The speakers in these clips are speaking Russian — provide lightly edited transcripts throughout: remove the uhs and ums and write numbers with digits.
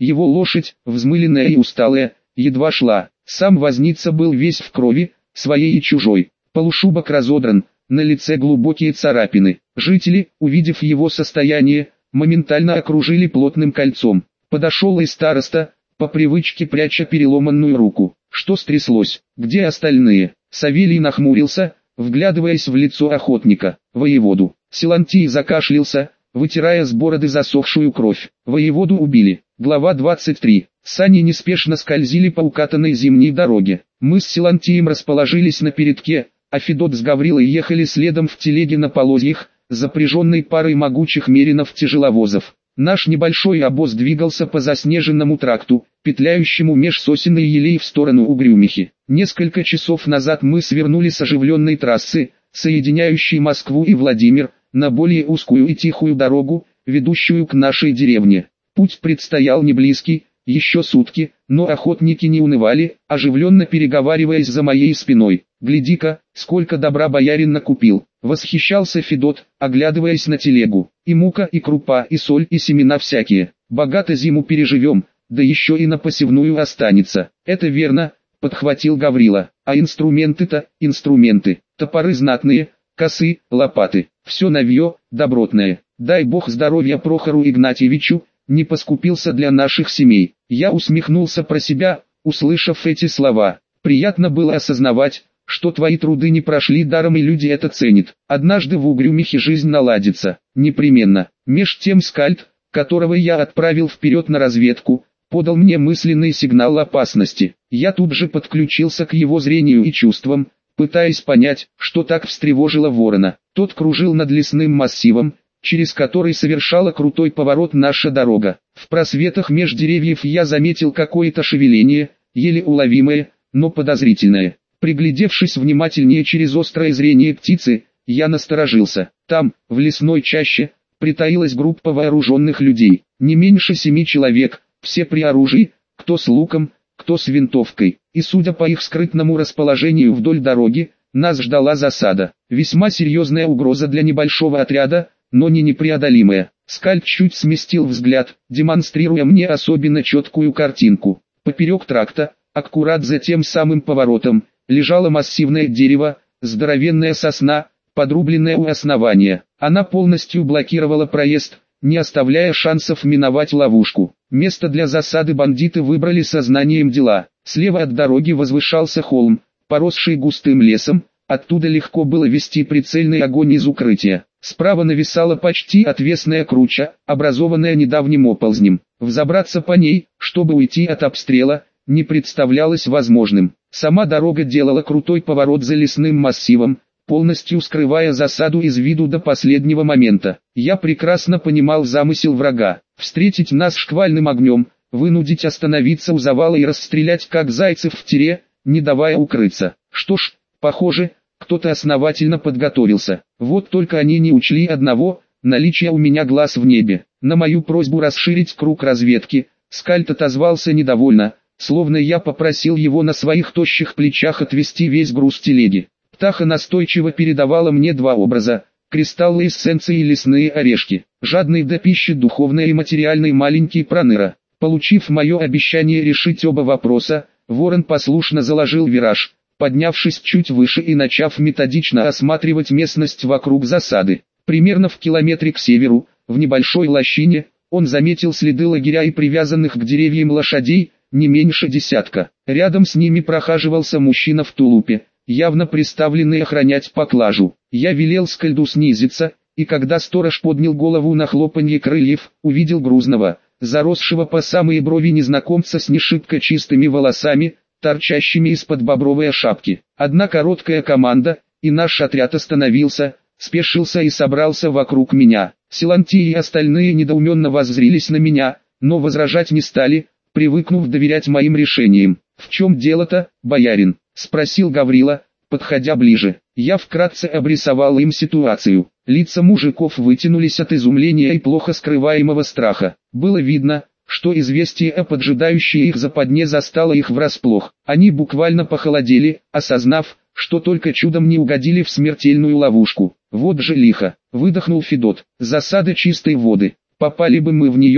Его лошадь, взмыленная и усталая, едва шла. Сам возница был весь в крови, своей и чужой. Полушубок разодран, на лице глубокие царапины. Жители, увидев его состояние, моментально окружили плотным кольцом. Подошел и староста, по привычке пряча переломанную руку. Что стряслось? Где остальные? Савелий нахмурился, вглядываясь в лицо охотника. Воеводу. Силантий закашлялся, вытирая с бороды засохшую кровь. Воеводу убили. Глава 23. Сани неспешно скользили по укатанной зимней дороге. Мы с Силантием расположились на передке, а Федот с Гаврилой ехали следом в телеге на полозьях, запряженной парой могучих меринов-тяжеловозов. Наш небольшой обоз двигался по заснеженному тракту, петляющему меж сосен и елей в сторону Угрюмихи. Несколько часов назад мы свернули с оживленной трассы, соединяющей Москву и Владимир, на более узкую и тихую дорогу, ведущую к нашей деревне. Путь предстоял не близкий, еще сутки, но охотники не унывали, оживленно переговариваясь за моей спиной. «Гляди-ка, сколько добра боярин накупил!» — восхищался Федот, оглядываясь на телегу. «И мука, и крупа, и соль, и семена всякие. Богато зиму переживем, да еще и на посевную останется». «Это верно», — подхватил Гаврила. «А инструменты-то, инструменты, топоры знатные, косы, лопаты, все новье, добротное. Дай бог здоровья Прохору Игнатьевичу, не поскупился для наших семей». Я усмехнулся про себя, услышав эти слова. Приятно было осознавать, что твои труды не прошли даром, и люди это ценят. Однажды в Угрюмихе жизнь наладится, непременно. Меж тем скальд, которого я отправил вперед на разведку, подал мне мысленный сигнал опасности. Я тут же подключился к его зрению и чувствам, пытаясь понять, что так встревожило ворона. Тот кружил над лесным массивом, через который совершала крутой поворот наша дорога. В просветах меж деревьев я заметил какое-то шевеление, еле уловимое, но подозрительное. Приглядевшись внимательнее через острое зрение птицы, я насторожился. Там, в лесной чаще, притаилась группа вооруженных людей. Не меньше 7 человек, все при оружии, кто с луком, кто с винтовкой. И судя по их скрытному расположению вдоль дороги, нас ждала засада. Весьма серьезная угроза для небольшого отряда, но не непреодолимая. Скальд чуть сместил взгляд, демонстрируя мне особенно четкую картинку. Поперек тракта, аккурат за тем самым поворотом, лежало массивное дерево, здоровенная сосна, подрубленная у основания. Она полностью блокировала проезд, не оставляя шансов миновать ловушку. Место для засады бандиты выбрали со знанием дела. Слева от дороги возвышался холм, поросший густым лесом, оттуда легко было вести прицельный огонь из укрытия. Справа нависала почти отвесная круча, образованная недавним оползнем. Взобраться по ней, чтобы уйти от обстрела, не представлялось возможным. Сама дорога делала крутой поворот за лесным массивом, полностью скрывая засаду из виду до последнего момента. Я прекрасно понимал замысел врага: встретить нас шквальным огнем, вынудить остановиться у завала и расстрелять как зайцев в тире, не давая укрыться. Что ж, похоже, кто-то основательно подготовился. Вот только они не учли одного: наличие у меня глаз в небе. На мою просьбу расширить круг разведки, Скальд отозвался недовольно, словно я попросил его на своих тощих плечах отвезти весь груз телеги. Птаха настойчиво передавала мне два образа: кристаллы эссенции и лесные орешки. Жадный до пищи духовной и материальной маленький проныра. Получив мое обещание решить оба вопроса, ворон послушно заложил вираж, поднявшись чуть выше и начав методично осматривать местность вокруг засады. Примерно в километре к северу, в небольшой лощине, он заметил следы лагеря и привязанных к деревьям лошадей, не меньше десятка. Рядом с ними прохаживался мужчина в тулупе, явно приставленный охранять поклажу. Я велел Скальду снизиться, и когда сторож поднял голову на хлопанье крыльев, увидел грузного, заросшего по самые брови незнакомца с нешибко чистыми волосами, торчащими из-под бобровой шапки. Одна короткая команда, и наш отряд остановился, спешился и собрался вокруг меня. Силантий и остальные недоуменно воззрились на меня, но возражать не стали, привыкнув доверять моим решениям. «В чем дело-то, боярин?» — спросил Гаврила, подходя ближе. Я вкратце обрисовал им ситуацию. Лица мужиков вытянулись от изумления и плохо скрываемого страха. Было видно, что известие о поджидающей их западне застало их врасплох. Они буквально похолодели, осознав, что только чудом не угодили в смертельную ловушку. «Вот же лихо!» — выдохнул Федот. «Засада чистой воды. Попали бы мы в нее,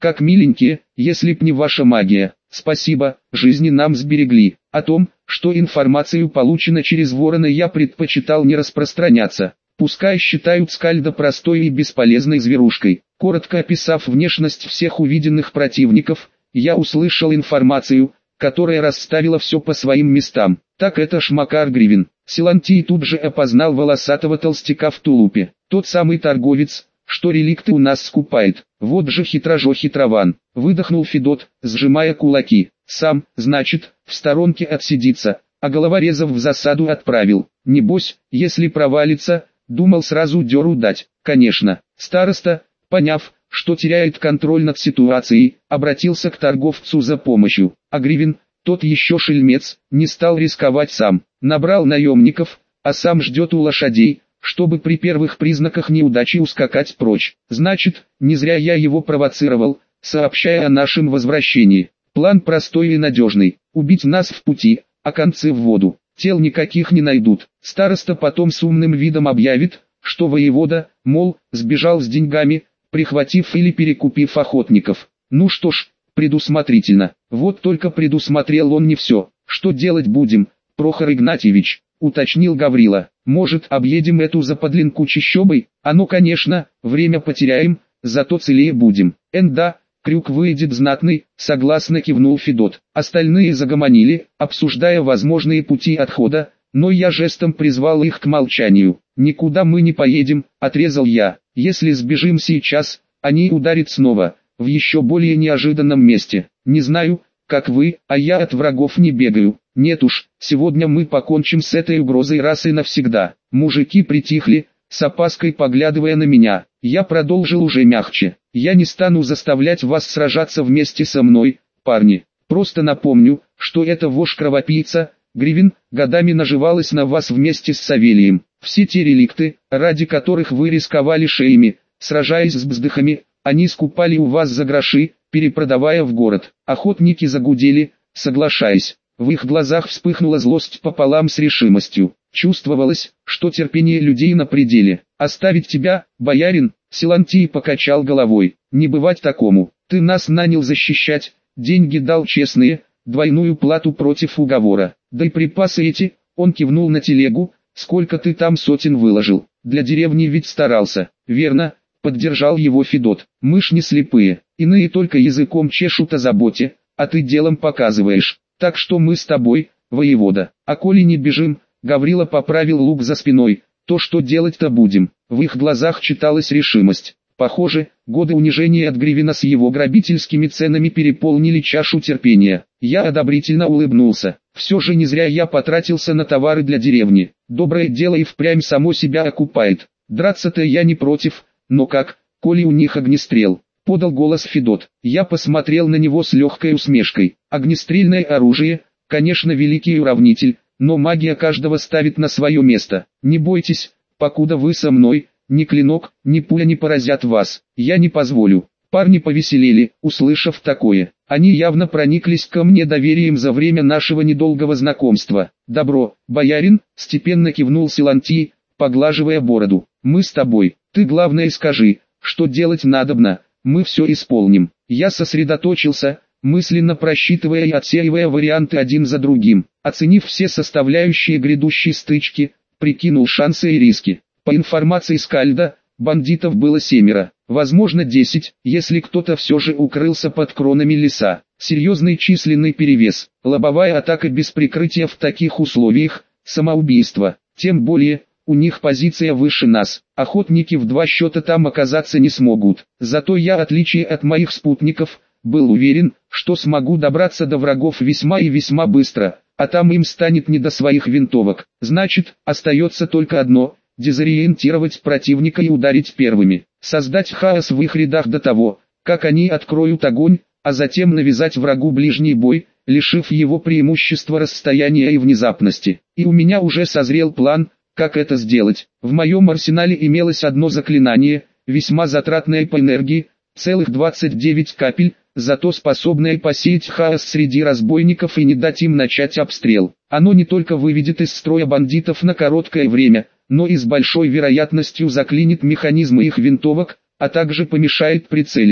как миленькие, если б не ваша магия. Спасибо, жизни нам сберегли. О том, что информацию получено через ворона, я предпочитал не распространяться. Пускай считают Скальда простой и бесполезной зверушкой. Коротко описав внешность всех увиденных противников, я услышал информацию, которая расставила все по своим местам. Так это Шмакар Гривен. Силантий тут же опознал волосатого толстяка в тулупе. Тот самый торговец, что реликты у нас скупает. Вот же хитрован. Выдохнул Федот, сжимая кулаки. Сам, значит, в сторонке отсидится, а головорезов в засаду отправил. Небось, если провалится, думал сразу дёру дать. Конечно, староста, поняв, что теряет контроль над ситуацией, обратился к торговцу за помощью. А Гривен, тот еще шельмец, не стал рисковать сам. Набрал наемников, а сам ждет у лошадей, чтобы при первых признаках неудачи ускакать прочь. Значит, не зря я его провоцировал, сообщая о нашем возвращении. План простой и надежный. Убить нас в пути, а концы в воду. Тел никаких не найдут. Староста потом с умным видом объявит, что воевода, мол, сбежал с деньгами, прихватив или перекупив охотников. Ну что ж, предусмотрительно. Вот только предусмотрел он не все. Что делать будем, Прохор Игнатьевич? Уточнил Гаврила. Может, объедем эту заподлинку чащобой? А ну конечно, время потеряем, зато целее будем. Да, крюк выйдет знатный, согласно кивнул Федот. Остальные загомонили, обсуждая возможные пути отхода, но я жестом призвал их к молчанию. «Никуда мы не поедем», — отрезал я. «Если сбежим сейчас, они ударят снова, в еще более неожиданном месте. Не знаю, как вы, а я от врагов не бегаю. Нет уж, сегодня мы покончим с этой угрозой раз и навсегда». Мужики притихли, с опаской поглядывая на меня. Я продолжил уже мягче. «Я не стану заставлять вас сражаться вместе со мной, парни. Просто напомню, что эта вошь-кровопийца, Гривен, годами наживалась на вас вместе с Савелием. Все те реликты, ради которых вы рисковали шеями, сражаясь с бздыхами, они скупали у вас за гроши, перепродавая в город». Охотники загудели, соглашаясь. В их глазах вспыхнула злость пополам с решимостью. Чувствовалось, что терпение людей на пределе. «Оставить тебя, боярин?» Силантий покачал головой. «Не бывать такому. Ты нас нанял защищать, деньги дал честные, двойную плату против уговора. Да и припасы эти», он кивнул на телегу, «сколько ты там сотен выложил. Для деревни ведь старался». «Верно», поддержал его Федот. «Мы ж не слепые, иные только языком чешут о заботе, а ты делом показываешь. Так что мы с тобой, воевода. А коли не бежим», Гаврила поправил лук за спиной, «то что делать-то будем?» В их глазах читалась решимость. Похоже, годы унижения от Гривена с его грабительскими ценами переполнили чашу терпения. Я одобрительно улыбнулся. Все же не зря я потратился на товары для деревни. Доброе дело и впрямь само себя окупает. Драться-то я не против, но как, коли у них огнестрел? Подал голос Федот. Я посмотрел на него с легкой усмешкой. Огнестрельное оружие, конечно, великий уравнитель, но магия каждого ставит на свое место. Не бойтесь, покуда вы со мной, ни клинок, ни пуля не поразят вас. Я не позволю. Парни повеселели, услышав такое. Они явно прониклись ко мне доверием за время нашего недолгого знакомства. «Добро, боярин», степенно кивнул Силантий, поглаживая бороду. «Мы с тобой. Ты главное скажи, что делать надобно, мы все исполним». Я сосредоточился, мысленно просчитывая и отсеивая варианты один за другим. Оценив все составляющие грядущей стычки, прикинул шансы и риски. По информации Скальда, бандитов было 7, возможно 10, если кто-то все же укрылся под кронами леса. Серьезный численный перевес, лобовая атака без прикрытия в таких условиях, самоубийство. Тем более, у них позиция выше нас, охотники в 2 счета там оказаться не смогут. Зато я, в отличие от моих спутников, был уверен, что смогу добраться до врагов весьма и весьма быстро, а там им станет не до своих винтовок. Значит, остается только одно – дезориентировать противника и ударить первыми. Создать хаос в их рядах до того, как они откроют огонь, а затем навязать врагу ближний бой, лишив его преимущества расстояния и внезапности. И у меня уже созрел план, как это сделать. В моем арсенале имелось одно заклинание, весьма затратное по энергии, целых 29 капель, зато способное посеять хаос среди разбойников и не дать им начать обстрел. Оно не только выведет из строя бандитов на короткое время, но и с большой вероятностью заклинит механизмы их винтовок, а также помешает прицелиться.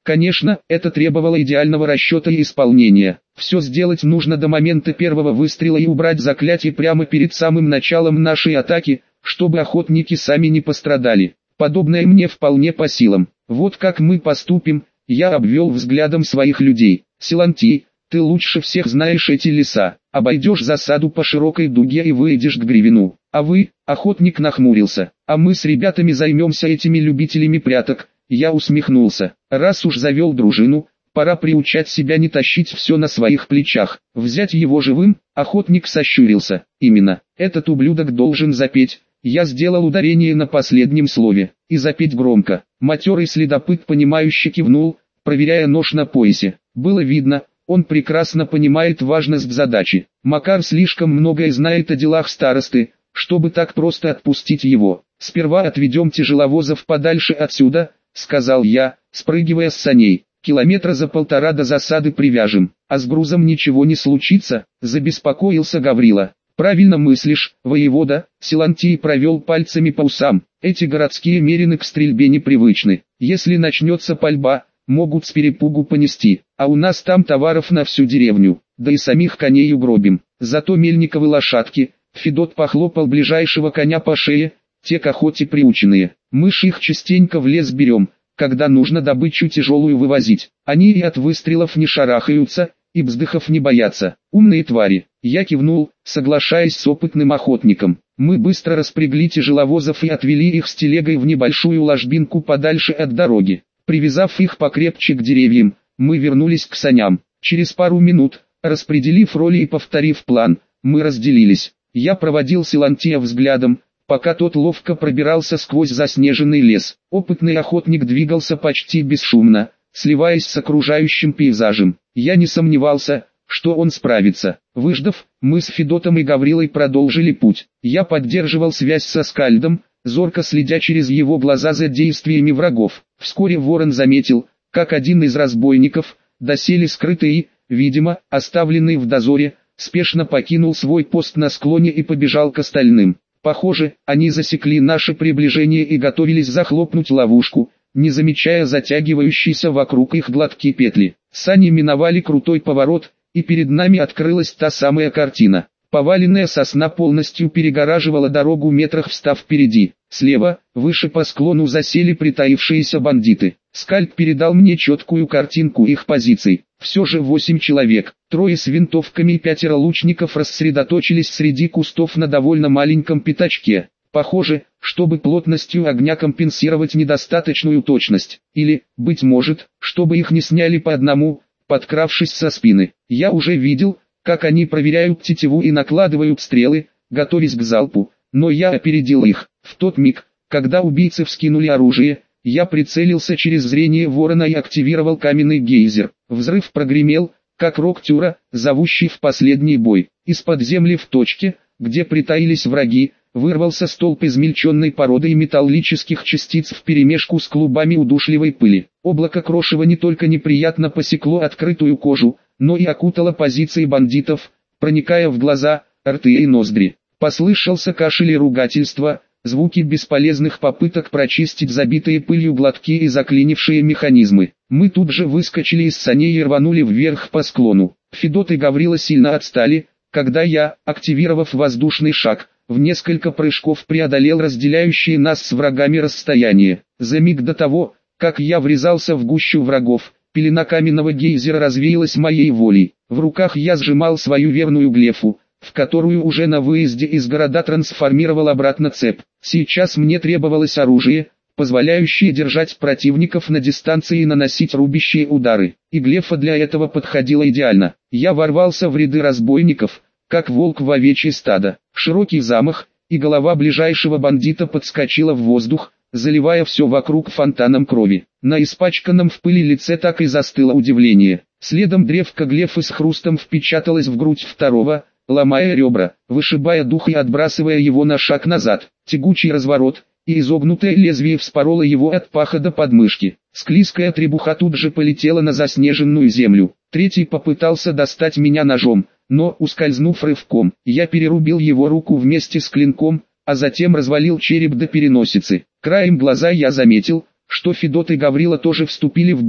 Конечно, это требовало идеального расчета и исполнения. Все сделать нужно до момента первого выстрела и убрать заклятие прямо перед самым началом нашей атаки, чтобы охотники сами не пострадали. Подобное мне вполне по силам. Вот как мы поступим. Я обвел взглядом своих людей. Силантий, ты лучше всех знаешь эти леса. Обойдешь засаду по широкой дуге и выйдешь к Гривину. А вы, охотник нахмурился, а мы с ребятами займемся этими любителями пряток. Я усмехнулся. Раз уж завел дружину, пора приучать себя не тащить все на своих плечах. Взять его живым, охотник сощурился. Именно, этот ублюдок должен запеть. Я сделал ударение на последнем слове. И запеть громко. Матерый следопыт понимающе кивнул, проверяя нож на поясе. Было видно, он прекрасно понимает важность задачи. Макар слишком многое знает о делах старосты, чтобы так просто отпустить его. «Сперва отведем тяжеловозов подальше отсюда», — сказал я, спрыгивая с саней. «Километра за 1,5 до засады привяжем, а с грузом ничего не случится», — забеспокоился Гаврила. «Правильно мыслишь, воевода», — Силантий провел пальцами по усам. «Эти городские мерины к стрельбе непривычны. Если начнется пальба, могут с перепугу понести, а у нас там товаров на всю деревню, да и самих коней угробим. Зато мельниковы лошадки», — Федот похлопал ближайшего коня по шее, — «те к охоте приученные. Мы ж их частенько в лес берем, когда нужно добычу тяжелую вывозить. Они и от выстрелов не шарахаются, и вздохов не боятся. Умные твари». Я кивнул, соглашаясь с опытным охотником. Мы быстро распрягли тяжеловозов и отвели их с телегой в небольшую ложбинку подальше от дороги. Привязав их покрепче к деревьям, мы вернулись к саням. Через пару минут, распределив роли и повторив план, мы разделились. Я проводил Силантия взглядом, пока тот ловко пробирался сквозь заснеженный лес. Опытный охотник двигался почти бесшумно, сливаясь с окружающим пейзажем. Я не сомневался, что он справится. Выждав, мы с Федотом и Гаврилой продолжили путь. Я поддерживал связь со Скальдом, зорко следя через его глаза за действиями врагов. Вскоре Ворон заметил, как один из разбойников, доселе скрытый и, видимо, оставленный в дозоре, спешно покинул свой пост на склоне и побежал к остальным. Похоже, они засекли наше приближение и готовились захлопнуть ловушку, не замечая затягивающейся вокруг их гладкие петли. Сани миновали крутой поворот, и перед нами открылась та самая картина. Поваленная сосна полностью перегораживала дорогу метрах в 100 впереди. Слева, выше по склону засели притаившиеся бандиты. Скальд передал мне четкую картинку их позиций. Все же 8 человек, 3 с винтовками и 5 лучников рассредоточились среди кустов на довольно маленьком пятачке. Похоже, чтобы плотностью огня компенсировать недостаточную точность. Или, быть может, чтобы их не сняли по одному, подкравшись со спины. Я уже видел, как они проверяют тетиву и накладывают стрелы, готовясь к залпу, но я опередил их. В тот миг, когда убийцы вскинули оружие, я прицелился через зрение Ворона и активировал каменный гейзер. Взрыв прогремел, как рог Тюра, зовущий в последний бой. Из-под земли в точке, где притаились враги, вырвался столб измельченной породы и металлических частиц вперемешку с клубами удушливой пыли. Облако крошева не только неприятно посекло открытую кожу, но и окутало позиции бандитов, проникая в глаза, рты и ноздри. Послышался кашель и ругательство, звуки бесполезных попыток прочистить забитые пылью гладкие и заклинившие механизмы. Мы тут же выскочили из саней и рванули вверх по склону. Федот и Гаврила сильно отстали, когда я, активировав воздушный шаг, в несколько прыжков преодолел разделяющие нас с врагами расстояние. За миг до того, как я врезался в гущу врагов, пелена каменного гейзера развеялась моей волей. В руках я сжимал свою верную глефу, в которую уже на выезде из города трансформировал обратно цепь. Сейчас мне требовалось оружие, позволяющее держать противников на дистанции и наносить рубящие удары. И глефа для этого подходила идеально. Я ворвался в ряды разбойников, как волк в овечье стадо. Широкий замах, и голова ближайшего бандита подскочила в воздух, заливая все вокруг фонтаном крови. На испачканном в пыли лице так и застыло удивление. Следом древко глефы с хрустом впечаталось в грудь второго, ломая ребра, вышибая дух и отбрасывая его на шаг назад. Тягучий разворот, и изогнутое лезвие вспороло его от паха до подмышки. Склизкая требуха тут же полетела на заснеженную землю. Третий попытался достать меня ножом, но, ускользнув рывком, я перерубил его руку вместе с клинком, а затем развалил череп до переносицы. Краем глаза я заметил, что Федот и Гаврила тоже вступили в бой,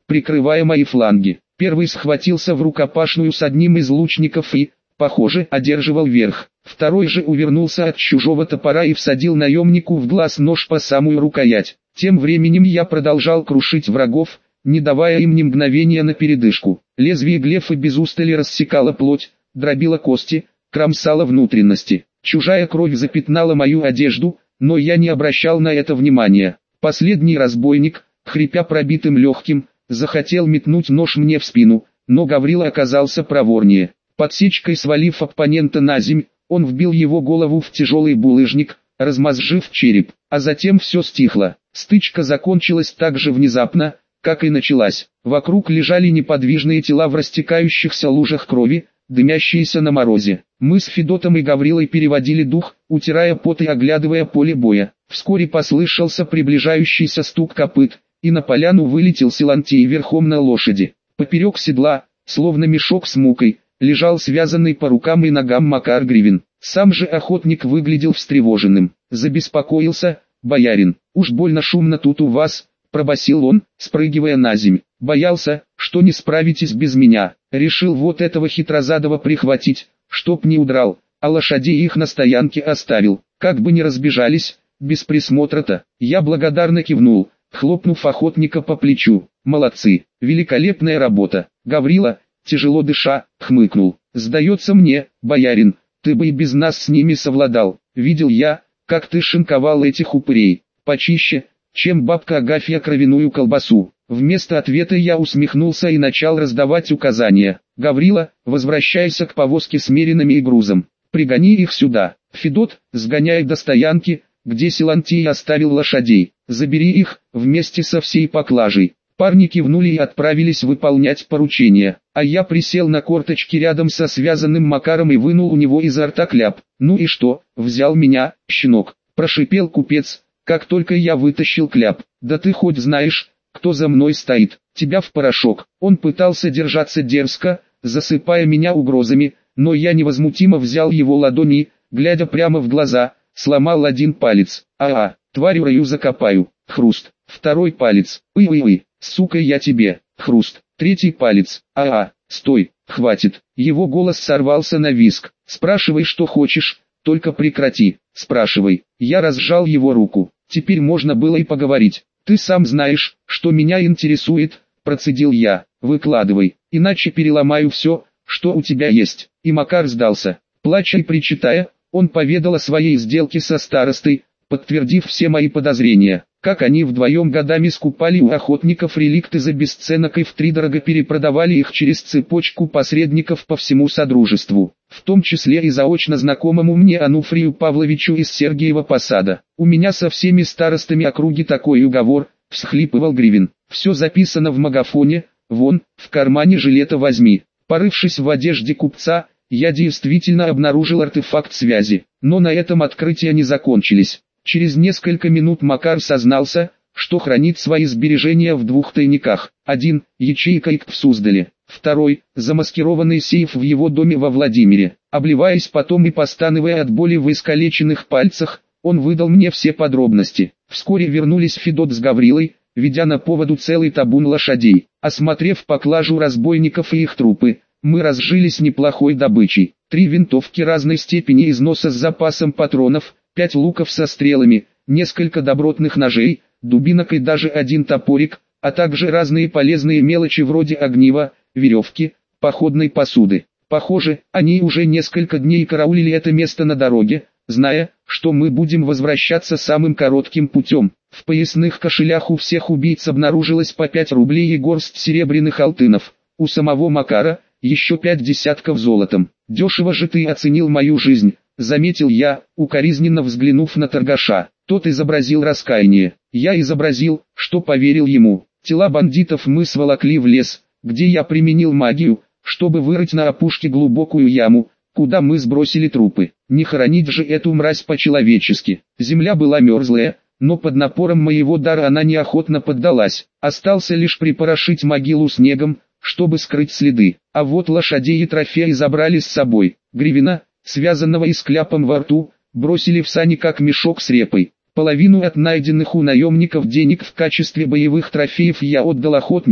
прикрывая мои фланги. Первый схватился в рукопашную с одним из лучников и, похоже, одерживал верх. Второй же увернулся от чужого топора и всадил наемнику в глаз нож по самую рукоять. Тем временем я продолжал крушить врагов, не давая им ни мгновения на передышку. Лезвие глефа без устали рассекало плоть, дробило кости, кромсало внутренности. Чужая кровь запятнала мою одежду, но я не обращал на это внимания. Последний разбойник, хрипя пробитым легким, захотел метнуть нож мне в спину, но Гаврила оказался проворнее. Подсечкой свалив оппонента на земь, он вбил его голову в тяжелый булыжник, размозжив череп, а затем все стихло. Стычка закончилась так же внезапно, как и началась. Вокруг лежали неподвижные тела в растекающихся лужах крови, дымящиеся на морозе. Мы с Федотом и Гаврилой переводили дух, утирая пот и оглядывая поле боя. Вскоре послышался приближающийся стук копыт, и на поляну вылетел Силантий верхом на лошади. Поперек седла, словно мешок с мукой, лежал связанный по рукам и ногам Макар Гривин. Сам же охотник выглядел встревоженным. Забеспокоился: «Боярин, уж больно шумно тут у вас», — пробасил он, спрыгивая на земь. «Боялся, что не справитесь без меня. Решил вот этого хитрозадого прихватить, чтоб не удрал, а лошадей их на стоянке оставил, как бы не разбежались, без присмотра-то». Я благодарно кивнул, хлопнув охотника по плечу. «Молодцы, великолепная работа». Гаврила, тяжело дыша, хмыкнул. «Сдается мне, боярин, ты бы и без нас с ними совладал. Видел я, как ты шинковал этих упырей, почище, чем бабка Агафья кровяную колбасу». Вместо ответа я усмехнулся и начал раздавать указания. «Гаврила, возвращайся к повозке с меренными и грузом. Пригони их сюда. Федот, сгоняй до стоянки, где Силантий оставил лошадей. Забери их, вместе со всей поклажей». Парни кивнули и отправились выполнять поручение, а я присел на корточки рядом со связанным Макаром и вынул у него изо рта кляп. «Ну и что, взял меня, щенок?» – прошипел купец, как только я вытащил кляп. «Да ты хоть знаешь, кто за мной стоит? Тебя в порошок». Он пытался держаться дерзко, засыпая меня угрозами, но я невозмутимо взял его ладони, глядя прямо в глаза, сломал один палец. Тварю рою закопаю. Хруст. Второй палец. Ой-ой-ой, сука, я тебе. Хруст. Третий палец. Стой, хватит. Его голос сорвался на визг. «Спрашивай, что хочешь, только прекрати». «Спрашивай». Я разжал его руку. Теперь можно было и поговорить. «Ты сам знаешь, что меня интересует», – процедил я. «Выкладывай, иначе переломаю все, что у тебя есть». И Макар сдался. Плача и причитая, он поведал о своей сделке со старостой, подтвердив все мои подозрения. Как они вдвоем годами скупали у охотников реликты за бесценок и втридорого перепродавали их через цепочку посредников по всему Содружеству, в том числе и заочно знакомому мне Ануфрию Павловичу из Сергиева Посада. «У меня со всеми старостами округи такой уговор», — всхлипывал Гривин. «Все записано в магафоне, вон, в кармане жилета возьми». Порывшись в одежде купца, я действительно обнаружил артефакт связи, но на этом открытия не закончились. Через несколько минут Макар сознался, что хранит свои сбережения в двух тайниках. Один – ячейка в Суздале, второй – замаскированный сейф в его доме во Владимире. Обливаясь потом и постановая от боли в искалеченных пальцах, он выдал мне все подробности. Вскоре вернулись Федот с Гаврилой, ведя на поводу целый табун лошадей. Осмотрев поклажу разбойников и их трупы, мы разжились неплохой добычей. 3 винтовки разной степени износа с запасом патронов, 5 луков со стрелами, несколько добротных ножей, дубинок и даже один топорик, а также разные полезные мелочи вроде огнива, веревки, походной посуды. Похоже, они уже несколько дней караулили это место на дороге, зная, что мы будем возвращаться самым коротким путем. В поясных кошелях у всех убийц обнаружилось по 5 рублей и горсть серебряных алтынов, у самого Макара еще 5 десятков золотом. «Дешево же ты оценил мою жизнь», — заметил я, укоризненно взглянув на торгаша. Тот изобразил раскаяние. Я изобразил, что поверил ему. Тела бандитов мы сволокли в лес, где я применил магию, чтобы вырыть на опушке глубокую яму, куда мы сбросили трупы. Не хоронить же эту мразь по-человечески. Земля была мерзлая, но под напором моего дара она неохотно поддалась. Остался лишь припорошить могилу снегом, чтобы скрыть следы. А вот лошадей и трофеи забрали с собой. Гривина, связанного и с кляпом во рту, бросили в сани как мешок с репой. Половину от найденных у наемников денег в качестве боевых трофеев я отдал охотникам,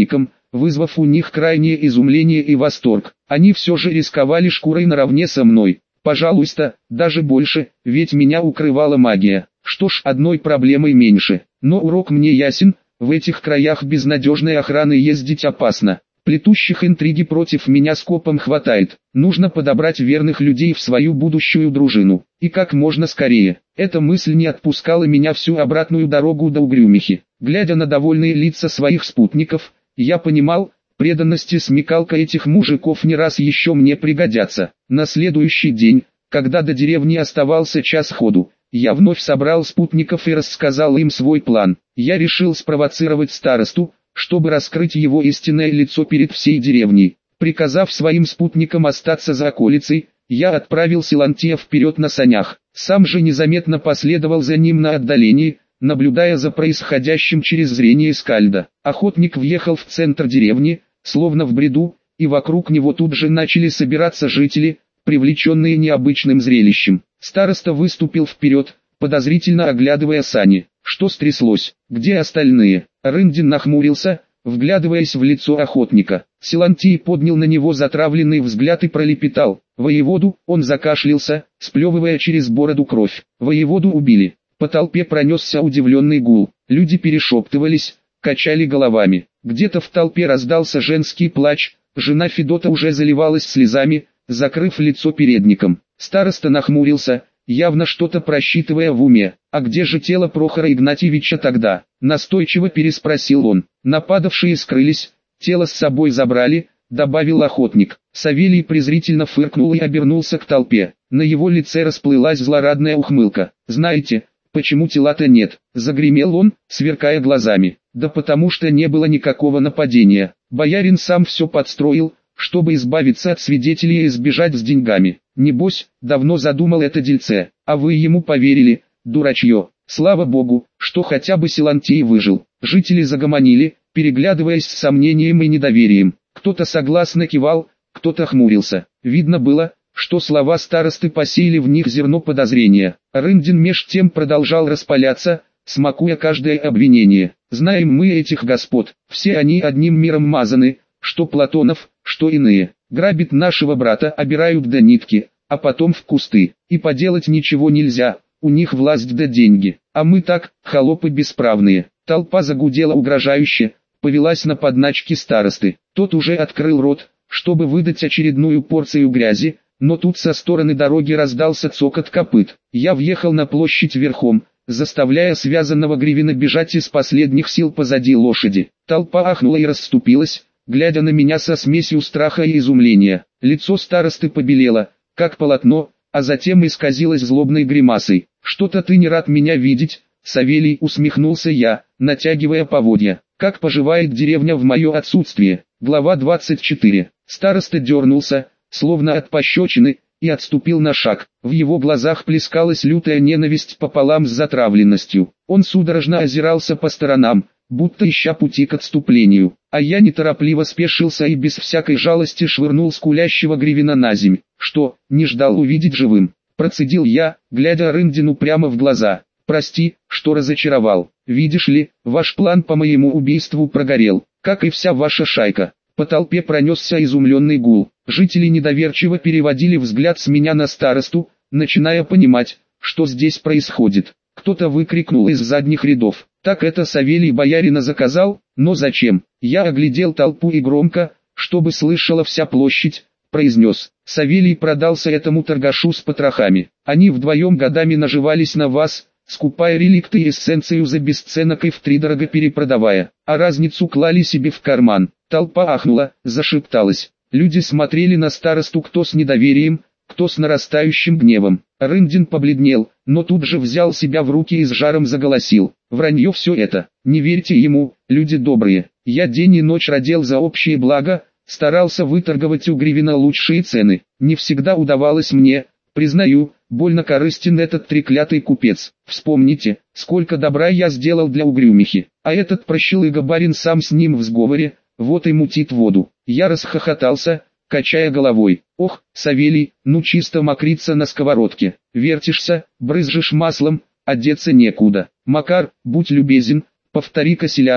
вызвав у них крайнее изумление и восторг. Они все же рисковали шкурой наравне со мной. Пожалуйста, даже больше, ведь меня укрывала магия. Что ж, одной проблемой меньше. Но урок мне ясен, в этих краях без надежной охраны ездить опасно. Плетущих интриги против меня скопом хватает. Нужно подобрать верных людей в свою будущую дружину. И как можно скорее. Эта мысль не отпускала меня всю обратную дорогу до Угрюмихи. Глядя на довольные лица своих спутников, я понимал, преданность и смекалка этих мужиков не раз еще мне пригодятся. На следующий день, когда до деревни оставался час ходу, я вновь собрал спутников и рассказал им свой план. Я решил спровоцировать старосту, чтобы раскрыть его истинное лицо перед всей деревней. Приказав своим спутникам остаться за околицей, я отправил Силантия вперед на санях. Сам же незаметно последовал за ним на отдалении, наблюдая за происходящим через зрение скальда. Охотник въехал в центр деревни, словно в бреду, и вокруг него тут же начали собираться жители, привлеченные необычным зрелищем. Староста выступил вперед, подозрительно оглядывая сани. Что стряслось? Где остальные? Рындин нахмурился, вглядываясь в лицо охотника. Силантий поднял на него затравленный взгляд и пролепетал. Воеводу, он закашлялся, сплевывая через бороду кровь. Воеводу убили. По толпе пронесся удивленный гул. Люди перешептывались, качали головами. Где-то в толпе раздался женский плач, жена Федота уже заливалась слезами, закрыв лицо передником. Староста нахмурился, явно что-то просчитывая в уме. «А где же тело Прохора Игнатьевича тогда?» — настойчиво переспросил он. «Нападавшие скрылись, тело с собой забрали», — добавил охотник. Савелий презрительно фыркнул и обернулся к толпе. На его лице расплылась злорадная ухмылка. «Знаете, почему тела-то нет?» — загремел он, сверкая глазами. «Да потому что не было никакого нападения. Боярин сам все подстроил, чтобы избавиться от свидетелей и сбежать с деньгами. Небось, давно задумал это дельце, а вы ему поверили, дурачье. Слава богу, что хотя бы Силантий выжил». Жители загомонили, переглядываясь с сомнением и недоверием. Кто-то согласно кивал, кто-то хмурился. Видно было, что слова старосты посеяли в них зерно подозрения. Рындин меж тем продолжал распаляться, смакуя каждое обвинение. «Знаем мы этих господ, все они одним миром мазаны, что Платонов, что иные. Грабят нашего брата, обирают до нитки, а потом в кусты. И поделать ничего нельзя, у них власть да деньги. А мы так, холопы бесправные». Толпа загудела угрожающе, повелась на подначки старосты. Тот уже открыл рот, чтобы выдать очередную порцию грязи, но тут со стороны дороги раздался цокот копыт. Я въехал на площадь верхом, заставляя связанного Гривина бежать из последних сил позади лошади. Толпа ахнула и расступилась, глядя на меня со смесью страха и изумления. Лицо старосты побелело, как полотно, а затем исказилось злобной гримасой. «Что-то ты не рад меня видеть, Савелий», — усмехнулся я, натягивая поводья. «Как поживает деревня в мое отсутствие?» Глава 24. Староста дернулся, словно от пощечины, и отступил на шаг. В его глазах плескалась лютая ненависть пополам с затравленностью. Он судорожно озирался по сторонам, будто ища пути к отступлению. А я неторопливо спешился и без всякой жалости швырнул скулящего Гривина на земь. «Что, не ждал увидеть живым?» — процедил я, глядя Рындину прямо в глаза. «Прости, что разочаровал. Видишь ли, ваш план по моему убийству прогорел, как и вся ваша шайка». По толпе пронесся изумленный гул. Жители недоверчиво переводили взгляд с меня на старосту, начиная понимать, что здесь происходит. Кто-то выкрикнул из задних рядов: «Так это Савелий боярина заказал? Но зачем?» Я оглядел толпу и громко, чтобы слышала вся площадь, произнес: «Савелий продался этому торгашу с потрохами. Они вдвоем годами наживались на вас, скупая реликты и эссенцию за бесценок и втридорого перепродавая, а разницу клали себе в карман». Толпа ахнула, зашепталась. Люди смотрели на старосту кто с недоверием, кто с нарастающим гневом. Рындин побледнел, но тут же взял себя в руки и с жаром заголосил: «Вранье все это, не верьте ему, люди добрые. Я день и ночь родил за общее благо, старался выторговать у Гривина лучшие цены. Не всегда удавалось мне, признаю, больно корыстен этот треклятый купец. Вспомните, сколько добра я сделал для Угрюмихи, а этот прощелыга барин сам с ним в сговоре, вот и мутит воду». Я расхохотался, качая головой. «Ох, Савелий, ну чисто мокриться на сковородке. Вертишься, брызжешь маслом, одеться некуда. Макар, будь любезен, повтори-ка селянам,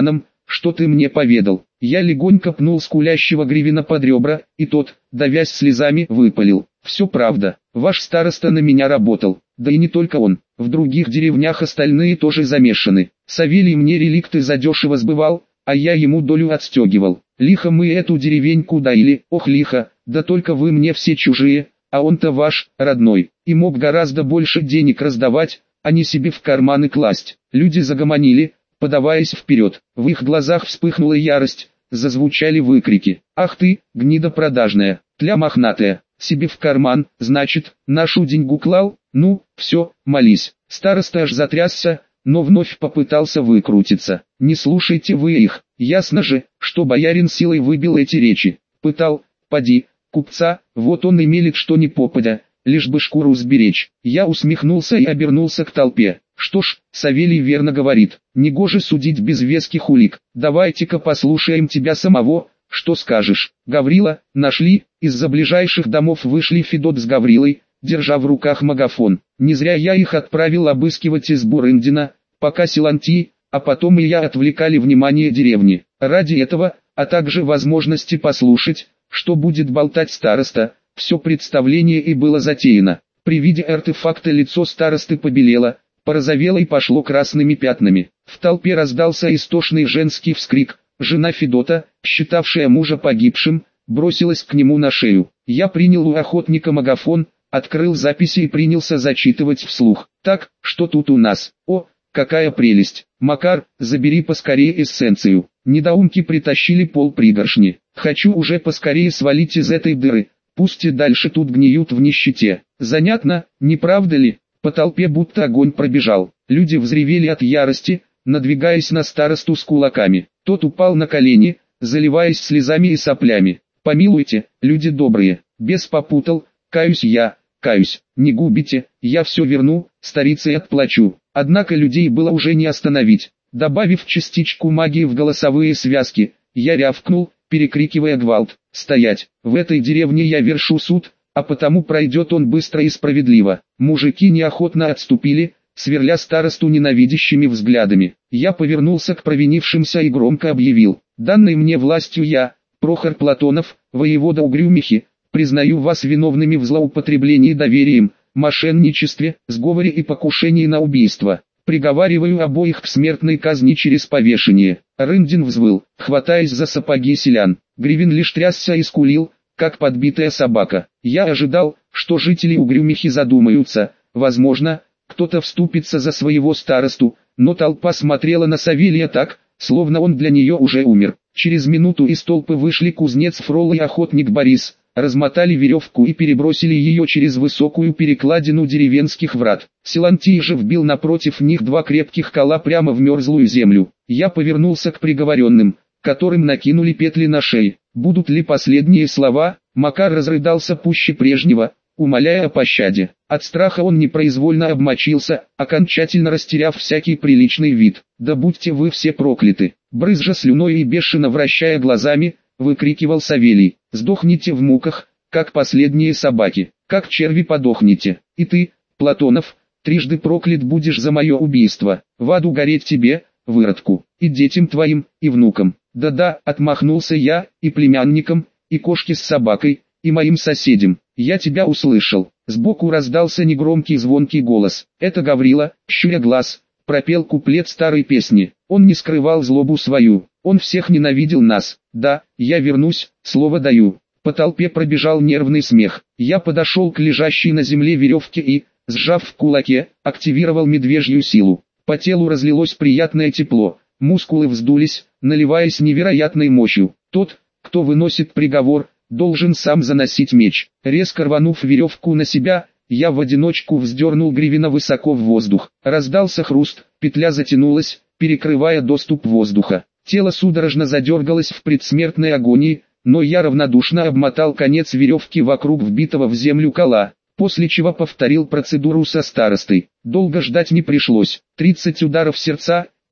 что ты мне поведал?» Я легонько пнул скулящего Гривина под ребра, и тот, давясь слезами, выпалил: «Все правда, ваш староста на меня работал, да и не только он, в других деревнях остальные тоже замешаны. Савелий мне реликты задешево сбывал, а я ему долю отстегивал. Лихо мы эту деревеньку доили, ох лихо, да только вы мне все чужие, а он-то ваш, родной, и мог гораздо больше денег раздавать, а не себе в карманы класть». Люди загомонили, подаваясь вперед. В их глазах вспыхнула ярость, зазвучали выкрики: «Ах ты, гнида продажная, тля мохнатая, себе в карман, значит, нашу деньгу клал? Ну, все, молись». Староста аж затрясся, но вновь попытался выкрутиться. «Не слушайте вы их, ясно же, что боярин силой выбил эти речи. Пытал, поди, купца, вот он и мелет что ни попадя, лишь бы шкуру сберечь». Я усмехнулся и обернулся к толпе. «Что ж, Савелий верно говорит, негоже судить без веских улик. Давайте-ка послушаем тебя самого, что скажешь». Гаврила нашли, из-за ближайших домов вышли Федот с Гаврилой, держа в руках магафон. Не зря я их отправил обыскивать избу Рындина, пока Силантий, а потом и я отвлекали внимание деревни. Ради этого, а также возможности послушать, что будет болтать староста, все представление и было затеяно. При виде артефакта лицо старосты побелело, порозовело и пошло красными пятнами. В толпе раздался истошный женский вскрик. Жена Федота, считавшая мужа погибшим, бросилась к нему на шею. Я принял у охотника магафон, открыл записи и принялся зачитывать вслух. «Так, что тут у нас? О, какая прелесть! Макар, забери поскорее эссенцию». Недоумки притащили полпригоршни. «Хочу уже поскорее свалить из этой дыры, пусть и дальше тут гниют в нищете». Занятно, не правда ли? По толпе будто огонь пробежал. Люди взревели от ярости, надвигаясь на старосту с кулаками. Тот упал на колени, заливаясь слезами и соплями. «Помилуйте, люди добрые, бес попутал, каюсь я, каюсь, не губите, я все верну, старицей отплачу». Однако людей было уже не остановить. Добавив частичку магии в голосовые связки, я рявкнул, перекрикивая гвалт: «Стоять! В этой деревне я вершу суд, а потому пройдет он быстро и справедливо». Мужики неохотно отступили, сверля старосту ненавидящими взглядами. Я повернулся к провинившимся и громко объявил: «Данной мне властью я, Прохор Платонов, воевода Угрюмихи, признаю вас виновными в злоупотреблении доверием, мошенничестве, сговоре и покушении на убийство. Приговариваю обоих к смертной казни через повешение». Рындин взвыл, хватаясь за сапоги селян. Гривин лишь трясся и скулил, как подбитая собака. Я ожидал, что жители Угрюмихи задумаются, возможно, кто-то вступится за своего старосту, но толпа смотрела на Савелия так, словно он для нее уже умер. Через минуту из толпы вышли кузнец Фрол и охотник Борис, размотали веревку и перебросили ее через высокую перекладину деревенских врат. Силантий же вбил напротив них два крепких кола прямо в мерзлую землю. Я повернулся к приговоренным, которым накинули петли на шеи. Будут ли последние слова? Макар разрыдался пуще прежнего, умоляя о пощаде. От страха он непроизвольно обмочился, окончательно растеряв всякий приличный вид. «Да будьте вы все прокляты!» Брызжа слюной и бешено вращая глазами, выкрикивал Савелий: «Сдохните в муках, как последние собаки, как черви подохните. И ты, Платонов, трижды проклят будешь за мое убийство. В аду гореть тебе, выродку, и детям твоим, и внукам». «Да-да», — отмахнулся я, — «и племянникам, и кошке с собакой, и моим соседям. Я тебя услышал». Сбоку раздался негромкий звонкий голос. Это Гаврила, щуря глаз, пропел куплет старой песни. Он не скрывал злобу свою, он всех ненавидел нас. «Да, я вернусь, слово даю». По толпе пробежал нервный смех. Я подошел к лежащей на земле веревке и, сжав в кулаке, активировал медвежью силу. По телу разлилось приятное тепло, мускулы вздулись, наливаясь невероятной мощью. Тот, кто выносит приговор, должен сам заносить меч. Резко рванув веревку на себя, я в одиночку вздернул Гривина высоко в воздух. Раздался хруст, петля затянулась, перекрывая доступ воздуха. Тело судорожно задергалось в предсмертной агонии, но я равнодушно обмотал конец веревки вокруг вбитого в землю кола, после чего повторил процедуру со старостой. Долго ждать не пришлось. 30 ударов сердца,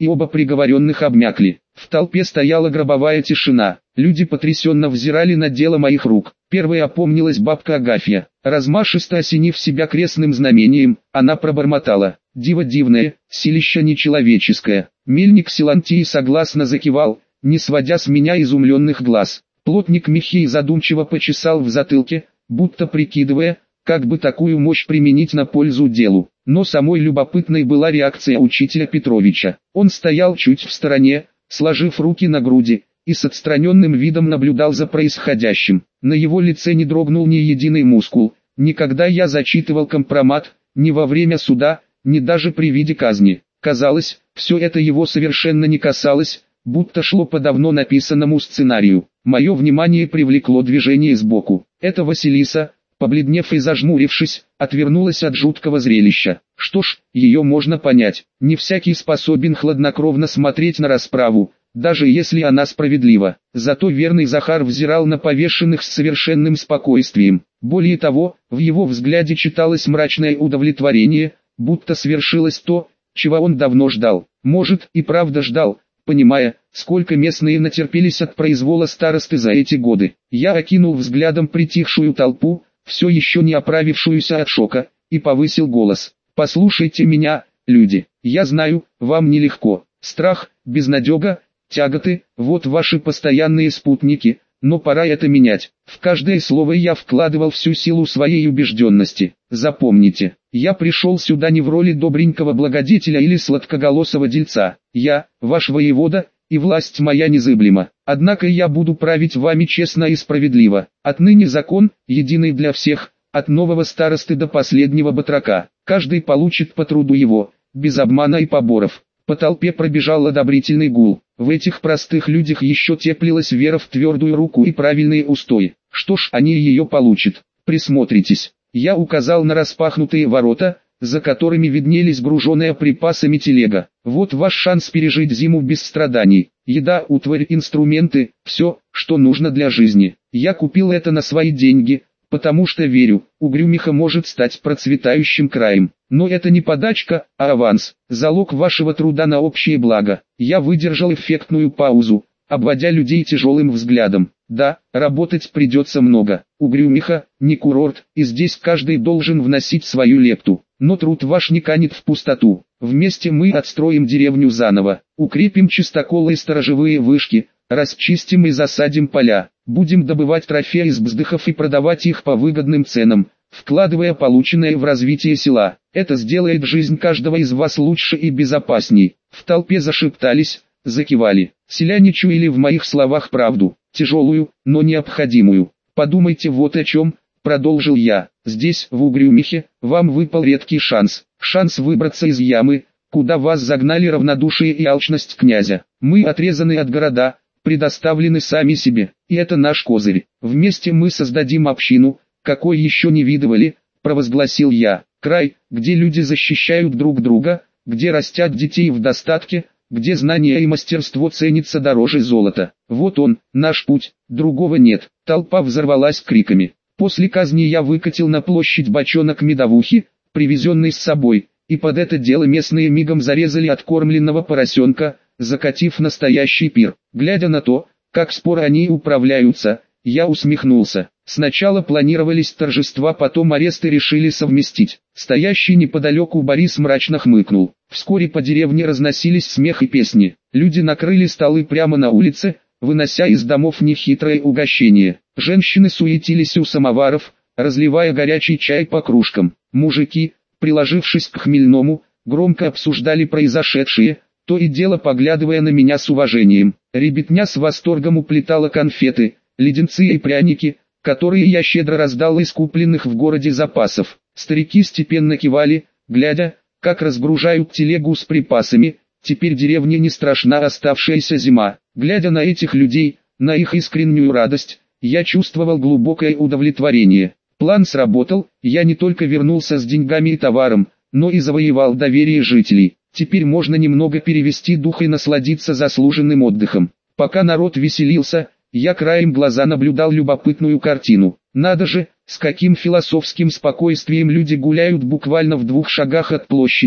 и оба приговоренных обмякли. В толпе стояла гробовая тишина. Люди потрясенно взирали на дело моих рук. Первой опомнилась бабка Агафья. Размашисто осенив себя крестным знамением, она пробормотала: «Диво дивное, силища нечеловеческое». Мельник Силантий согласно закивал, не сводя с меня изумленных глаз. Плотник Михей задумчиво почесал в затылке, будто прикидывая, как бы такую мощь применить на пользу делу. Но самой любопытной была реакция учителя Петровича. Он стоял чуть в стороне, сложив руки на груди, и с отстраненным видом наблюдал за происходящим. На его лице не дрогнул ни единый мускул. Никогда я зачитывал компромат, ни во время суда, ни даже при виде казни. Казалось, все это его совершенно не касалось, будто шло по давно написанному сценарию. Мое внимание привлекло движение сбоку. Это Василиса, побледнев и зажмурившись, отвернулась от жуткого зрелища. Что ж, ее можно понять. Не всякий способен хладнокровно смотреть на расправу, даже если она справедлива. Зато верный Захар взирал на повешенных с совершенным спокойствием. Более того, в его взгляде читалось мрачное удовлетворение, будто свершилось то, чего он давно ждал. Может, и правда ждал, понимая, сколько местные натерпелись от произвола старосты за эти годы. Я окинул взглядом притихшую толпу, все еще не оправившуюся от шока, и повысил голос. «Послушайте меня, люди, я знаю, вам нелегко. Страх, безнадега, тяготы – вот ваши постоянные спутники, но пора это менять». В каждое слово я вкладывал всю силу своей убежденности. Запомните, я пришел сюда не в роли добренького благодетеля или сладкоголосого дельца. Я, ваш воевода, и власть моя незыблема. Однако я буду править вами честно и справедливо. Отныне закон, единый для всех, от нового старосты до последнего батрака. Каждый получит по труду его, без обмана и поборов. По толпе пробежал одобрительный гул. В этих простых людях еще теплилась вера в твердую руку и правильные устои. Что ж, они ее получат. Присмотритесь. Я указал на распахнутые ворота, за которыми виднелись груженная припасами телега. Вот ваш шанс пережить зиму без страданий. Еда, утварь, инструменты, все, что нужно для жизни. Я купил это на свои деньги, потому что верю, Угрюмиха может стать процветающим краем. Но это не подачка, а аванс, залог вашего труда на общее благо. Я выдержал эффектную паузу, обводя людей тяжелым взглядом. Да, работать придется много. Угрюмиха не курорт, и здесь каждый должен вносить свою лепту. Но труд ваш не канет в пустоту. Вместе мы отстроим деревню заново, укрепим чистоколы и сторожевые вышки, расчистим и засадим поля. Будем добывать трофеи из бздыхов и продавать их по выгодным ценам, вкладывая полученное в развитие села. Это сделает жизнь каждого из вас лучше и безопасней. В толпе зашептались, закивали. Селяне чуяли в моих словах правду, тяжелую, но необходимую. Подумайте вот о чем, продолжил я. Здесь, в Угрюмихе, вам выпал редкий шанс. Шанс выбраться из ямы, куда вас загнали равнодушие и алчность князя. Мы отрезаны от города, предоставлены сами себе, и это наш козырь. Вместе мы создадим общину, какой еще не видывали, провозгласил я. Край, где люди защищают друг друга, где растят детей в достатке, где знания и мастерство ценятся дороже золота. Вот он, наш путь, другого нет. Толпа взорвалась криками. После казни я выкатил на площадь бочонок медовухи, привезенный с собой, и под это дело местные мигом зарезали откормленного поросенка, закатив настоящий пир. Глядя на то, как споро они управляются, я усмехнулся. Сначала планировались торжества, потом аресты решили совместить. Стоящий неподалеку Борис мрачно хмыкнул. Вскоре по деревне разносились смех и песни. Люди накрыли столы прямо на улице, вынося из домов нехитрое угощение. Женщины суетились у самоваров, разливая горячий чай по кружкам. Мужики, приложившись к хмельному, громко обсуждали произошедшее, то и дело поглядывая на меня с уважением. Ребятня с восторгом уплетала конфеты, леденцы и пряники, которые я щедро раздал из купленных в городе запасов. Старики степенно кивали, глядя, как разгружают телегу с припасами. Теперь деревне не страшна оставшаяся зима. Глядя на этих людей, на их искреннюю радость, я чувствовал глубокое удовлетворение. План сработал, я не только вернулся с деньгами и товаром, но и завоевал доверие жителей. Теперь можно немного перевести дух и насладиться заслуженным отдыхом. Пока народ веселился, я краем глаза наблюдал любопытную картину. Надо же, с каким философским спокойствием люди гуляют буквально в 2 шагах от площади,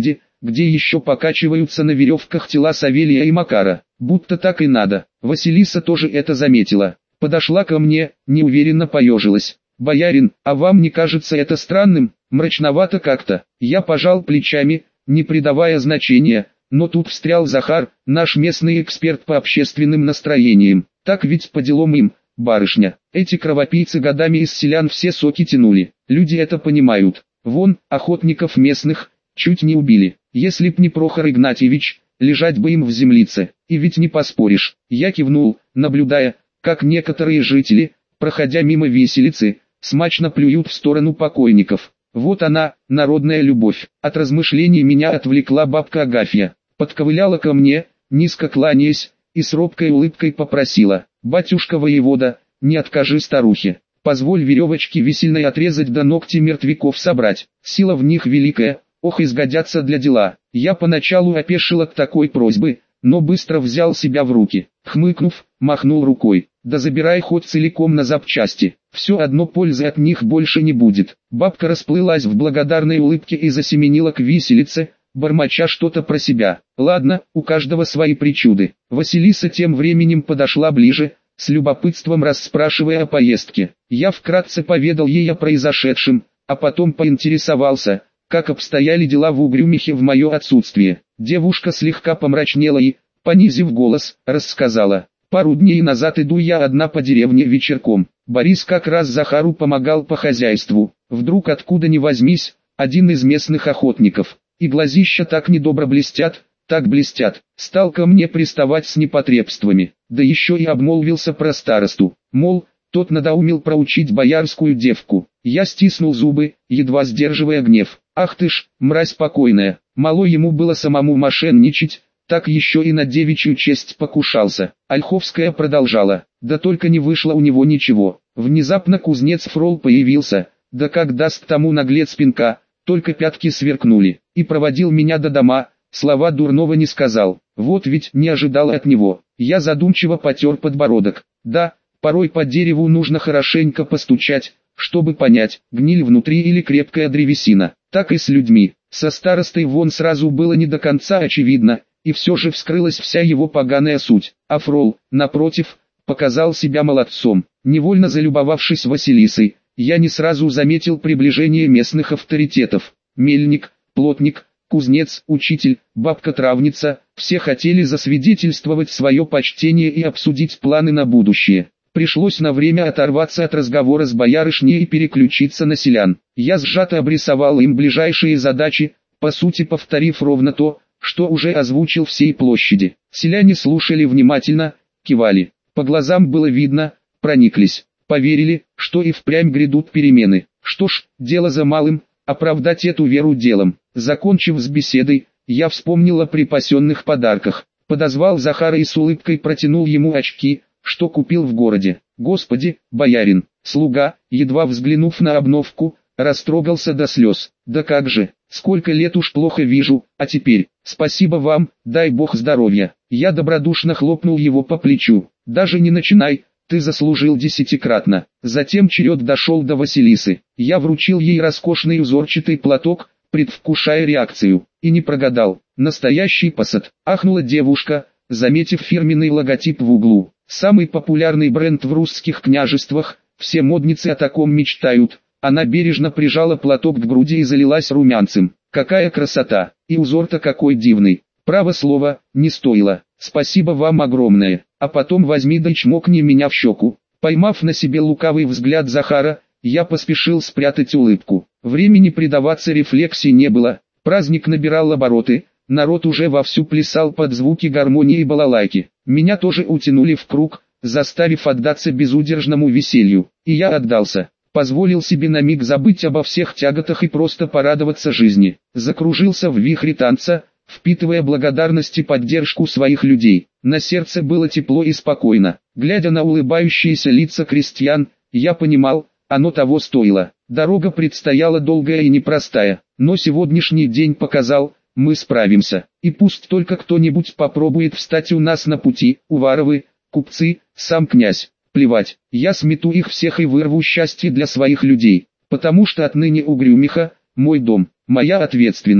где еще покачиваются на веревках тела Савелия и Макара. Будто так и надо. Василиса тоже это заметила. Подошла ко мне, неуверенно поежилась. «Боярин, а вам не кажется это странным? Мрачновато как-то». Я пожал плечами, не придавая значения, но тут встрял Захар, наш местный эксперт по общественным настроениям. Так ведь по делам им, барышня. Эти кровопийцы годами из селян все соки тянули. Люди это понимают. Вон, охотников местных, чуть не убили. Если б не Прохор Игнатьевич, лежать бы им в землице. И ведь не поспоришь. Я кивнул, наблюдая, как некоторые жители, проходя мимо виселицы, смачно плюют в сторону покойников. Вот она, народная любовь. От размышлений меня отвлекла бабка Агафья. Подковыляла ко мне, низко кланяясь, и с робкой улыбкой попросила: «Батюшка воевода, не откажи старухе. Позволь веревочки висельной отрезать да ногти мертвяков собрать. Сила в них великая, ох, изгодятся для дела». Я поначалу опешил от такой просьбы, но быстро взял себя в руки. Хмыкнув, махнул рукой: «Да забирай хоть целиком на запчасти, все одно пользы от них больше не будет». Бабка расплылась в благодарной улыбке и засеменила к виселице, бормоча что-то про себя. Ладно, у каждого свои причуды. Василиса тем временем подошла ближе, с любопытством расспрашивая о поездке. Я вкратце поведал ей о произошедшем, а потом поинтересовался, как обстояли дела в Угрюмихе в мое отсутствие. Девушка слегка помрачнела и, понизив голос, рассказала: «Пару дней назад иду я одна по деревне вечерком. Борис как раз Захару помогал по хозяйству. Вдруг откуда ни возьмись, один из местных охотников, и глазища так недобро блестят, так блестят, стал ко мне приставать с непотребствами, да еще и обмолвился про старосту, мол, тот надоумил проучить боярскую девку». Я стиснул зубы, едва сдерживая гнев. Ах ты ж, мразь покойная, мало ему было самому мошенничать, так еще и на девичью честь покушался. Ольховская продолжала: «Да только не вышло у него ничего. Внезапно кузнец Фрол появился, да как даст тому наглец пинка, только пятки сверкнули, и проводил меня до дома, слова дурного не сказал. Вот ведь не ожидал от него». Я задумчиво потер подбородок. Да, порой по дереву нужно хорошенько постучать, чтобы понять, гниль внутри или крепкая древесина. Так и с людьми. Со старостой вон сразу было не до конца очевидно, и все же вскрылась вся его поганая суть. А Фрол, напротив, показал себя молодцом. Невольно залюбовавшись Василисой, я не сразу заметил приближение местных авторитетов. Мельник, плотник, кузнец, учитель, бабка-травница – все хотели засвидетельствовать свое почтение и обсудить планы на будущее. Пришлось на время оторваться от разговора с боярышней и переключиться на селян. Я сжато обрисовал им ближайшие задачи, по сути повторив ровно то, что уже озвучил всей площади. Селяне слушали внимательно, кивали. По глазам было видно, прониклись, поверили, что и впрямь грядут перемены. Что ж, дело за малым, оправдать эту веру делом. Закончив с беседой, я вспомнил о припасенных подарках. Подозвал Захара и с улыбкой протянул ему очки, что купил в городе. «Господи, боярин!» Слуга, едва взглянув на обновку, растрогался до слез. «Да как же, сколько лет уж плохо вижу, а теперь, спасибо вам, дай бог здоровья». Я добродушно хлопнул его по плечу. «Даже не начинай, ты заслужил десятикратно». Затем черед дошел до Василисы. Я вручил ей роскошный узорчатый платок, предвкушая реакцию. И не прогадал. Настоящий посад. Ахнула девушка, заметив фирменный логотип в углу. Самый популярный бренд в русских княжествах, все модницы о таком мечтают. Она бережно прижала платок к груди и залилась румянцем. Какая красота! И узор-то какой дивный! Право слово, не стоило. Спасибо вам огромное. А потом возьми да чмокни меня в щеку. Поймав на себе лукавый взгляд Захара, я поспешил спрятать улыбку. Времени предаваться рефлексии не было. Праздник набирал обороты. Народ уже вовсю плясал под звуки гармонии и балалайки. Меня тоже утянули в круг, заставив отдаться безудержному веселью. И я отдался. Позволил себе на миг забыть обо всех тяготах и просто порадоваться жизни. Закружился в вихре танца, впитывая благодарность и поддержку своих людей. На сердце было тепло и спокойно. Глядя на улыбающиеся лица крестьян, я понимал, оно того стоило. Дорога предстояла долгая и непростая, но сегодняшний день показал, мы справимся. И пусть только кто-нибудь попробует встать у нас на пути, Уваровы, купцы, сам князь. Плевать, я смету их всех и вырву счастье для своих людей, потому что отныне Угрюмиха – мой дом, моя ответственность.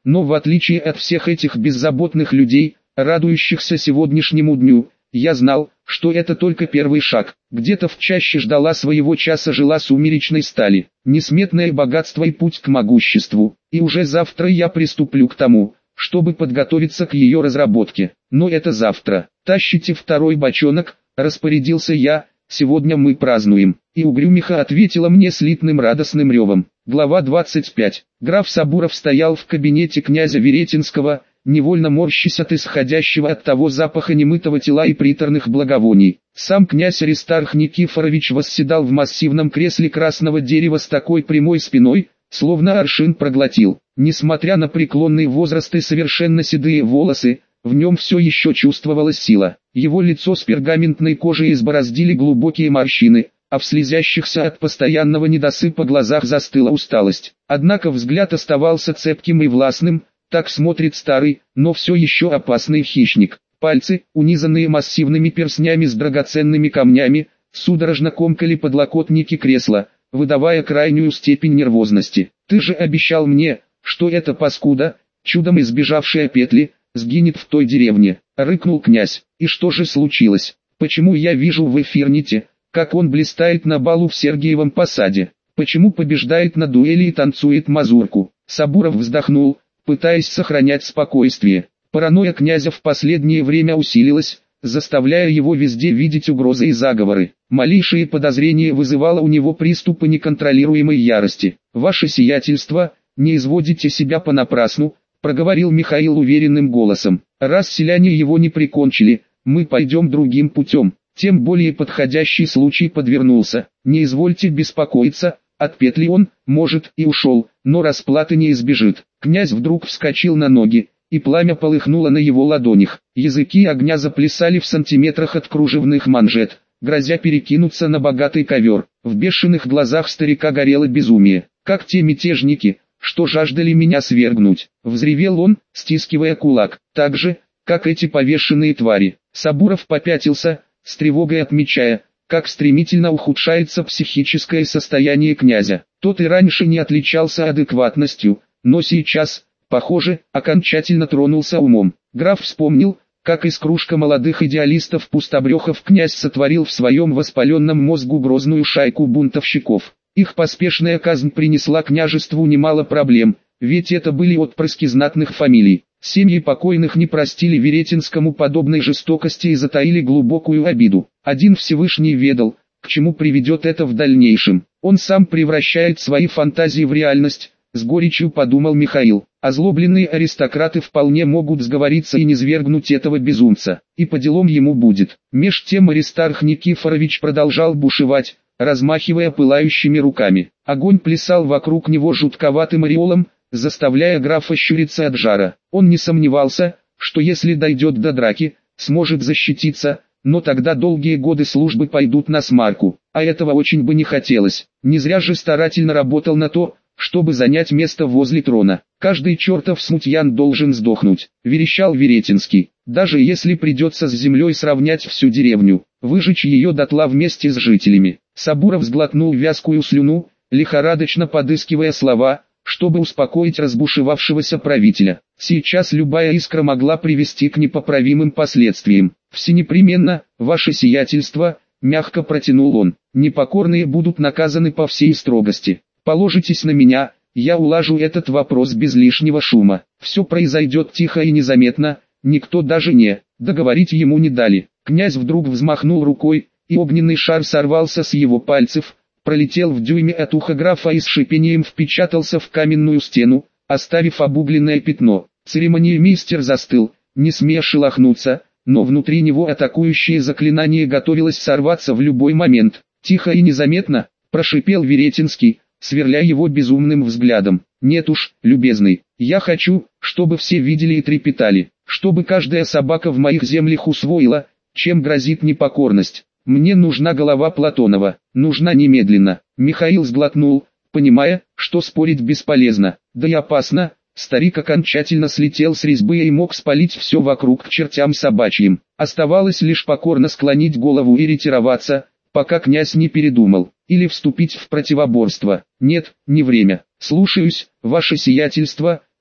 Но в отличие от всех этих беззаботных людей, радующихся сегодняшнему дню, я знал, что это только первый шаг. Где-то в чаще ждала своего часа жила сумеречной стали, несметное богатство и путь к могуществу, и уже завтра я приступлю к тому, чтобы подготовиться к ее разработке. Но это завтра. Тащите второй бочонок, распорядился я, сегодня мы празднуем. И угрюмиха ответила мне слитным радостным ревом. Глава 25. Граф Сабуров стоял в кабинете князя Веретенского, невольно морщась от исходящего от того запаха немытого тела и приторных благовоний. Сам князь Аристарх Никифорович восседал в массивном кресле красного дерева с такой прямой спиной, словно аршин проглотил. Несмотря на преклонный возраст и совершенно седые волосы, в нем все еще чувствовалась сила. Его лицо с пергаментной кожей избороздили глубокие морщины, а в слезящихся от постоянного недосыпа глазах застыла усталость. Однако взгляд оставался цепким и властным, так смотрит старый, но все еще опасный хищник. Пальцы, унизанные массивными перстнями с драгоценными камнями, судорожно комкали подлокотники кресла, выдавая крайнюю степень нервозности. «Ты же обещал мне, что эта паскуда, чудом избежавшая петли, сгинет в той деревне», — рыкнул князь. «И что же случилось? Почему я вижу в эфирните, как он блистает на балу в Сергиевом посаде? Почему побеждает на дуэли и танцует мазурку?» Сабуров вздохнул, пытаясь сохранять спокойствие. Паранойя князя в последнее время усилилась, заставляя его везде видеть угрозы и заговоры. Малейшее подозрение вызывало у него приступы неконтролируемой ярости. «Ваше сиятельство, не изводите себя понапрасну», — проговорил Михаил уверенным голосом. «Раз селяне его не прикончили, мы пойдем другим путем. Тем более подходящий случай подвернулся. Не извольте беспокоиться, от петли он, может, и ушел, но расплаты не избежит». Князь вдруг вскочил на ноги, и пламя полыхнуло на его ладонях. Языки огня заплясали в сантиметрах от кружевных манжет, грозя перекинуться на богатый ковер. В бешеных глазах старика горело безумие. «Как те мятежники, что жаждали меня свергнуть!» — взревел он, стискивая кулак. «Так же, как эти повешенные твари». Сабуров попятился, с тревогой отмечая, как стремительно ухудшается психическое состояние князя. Тот и раньше не отличался адекватностью, но сейчас, похоже, окончательно тронулся умом. Граф вспомнил, как из кружка молодых идеалистов-пустобрехов князь сотворил в своем воспаленном мозгу грозную шайку бунтовщиков. Их поспешная казнь принесла княжеству немало проблем, ведь это были отпрыски знатных фамилий. Семьи покойных не простили Веретенскому подобной жестокости и затаили глубокую обиду. Один Всевышний ведал, к чему приведет это в дальнейшем. Он сам превращает свои фантазии в реальность, с горечью подумал Михаил. Озлобленные аристократы вполне могут сговориться и низвергнуть этого безумца, и по делам ему будет. Меж тем Аристарх Никифорович продолжал бушевать, размахивая пылающими руками. Огонь плясал вокруг него жутковатым ореолом, заставляя графа щуриться от жара. Он не сомневался, что если дойдет до драки, сможет защититься, но тогда долгие годы службы пойдут на смарку, а этого очень бы не хотелось. Не зря же старательно работал на то, чтобы занять место возле трона. «Каждый чертов смутьян должен сдохнуть», — верещал Веретенский. «Даже если придется с землей сравнять всю деревню, выжечь ее дотла вместе с жителями». Сабуров сглотнул вязкую слюну, лихорадочно подыскивая слова, чтобы успокоить разбушевавшегося правителя. Сейчас любая искра могла привести к непоправимым последствиям. «Всенепременно, ваше сиятельство», — мягко протянул он, — «непокорные будут наказаны по всей строгости. Положитесь на меня, я улажу этот вопрос без лишнего шума. Все произойдет тихо и незаметно, никто даже не...» Договорить ему не дали. Князь вдруг взмахнул рукой, и огненный шар сорвался с его пальцев, пролетел в дюйме от уха графа и с шипением впечатался в каменную стену, оставив обугленное пятно. Церемониймейстер застыл, не смея шелохнуться, но внутри него атакующее заклинание готовилось сорваться в любой момент. «Тихо и незаметно», — прошипел Веретенский, сверля его безумным взглядом. «Нет уж, любезный, я хочу, чтобы все видели и трепетали, чтобы каждая собака в моих землях усвоила, чем грозит непокорность. Мне нужна голова Платонова, нужна немедленно». Михаил сглотнул, понимая, что спорить бесполезно, да и опасно. Старик окончательно слетел с резьбы и мог спалить все вокруг к чертям собачьим. Оставалось лишь покорно склонить голову и ретироваться, пока князь не передумал, или вступить в противоборство. «Нет, не время. Слушаюсь, ваше сиятельство»,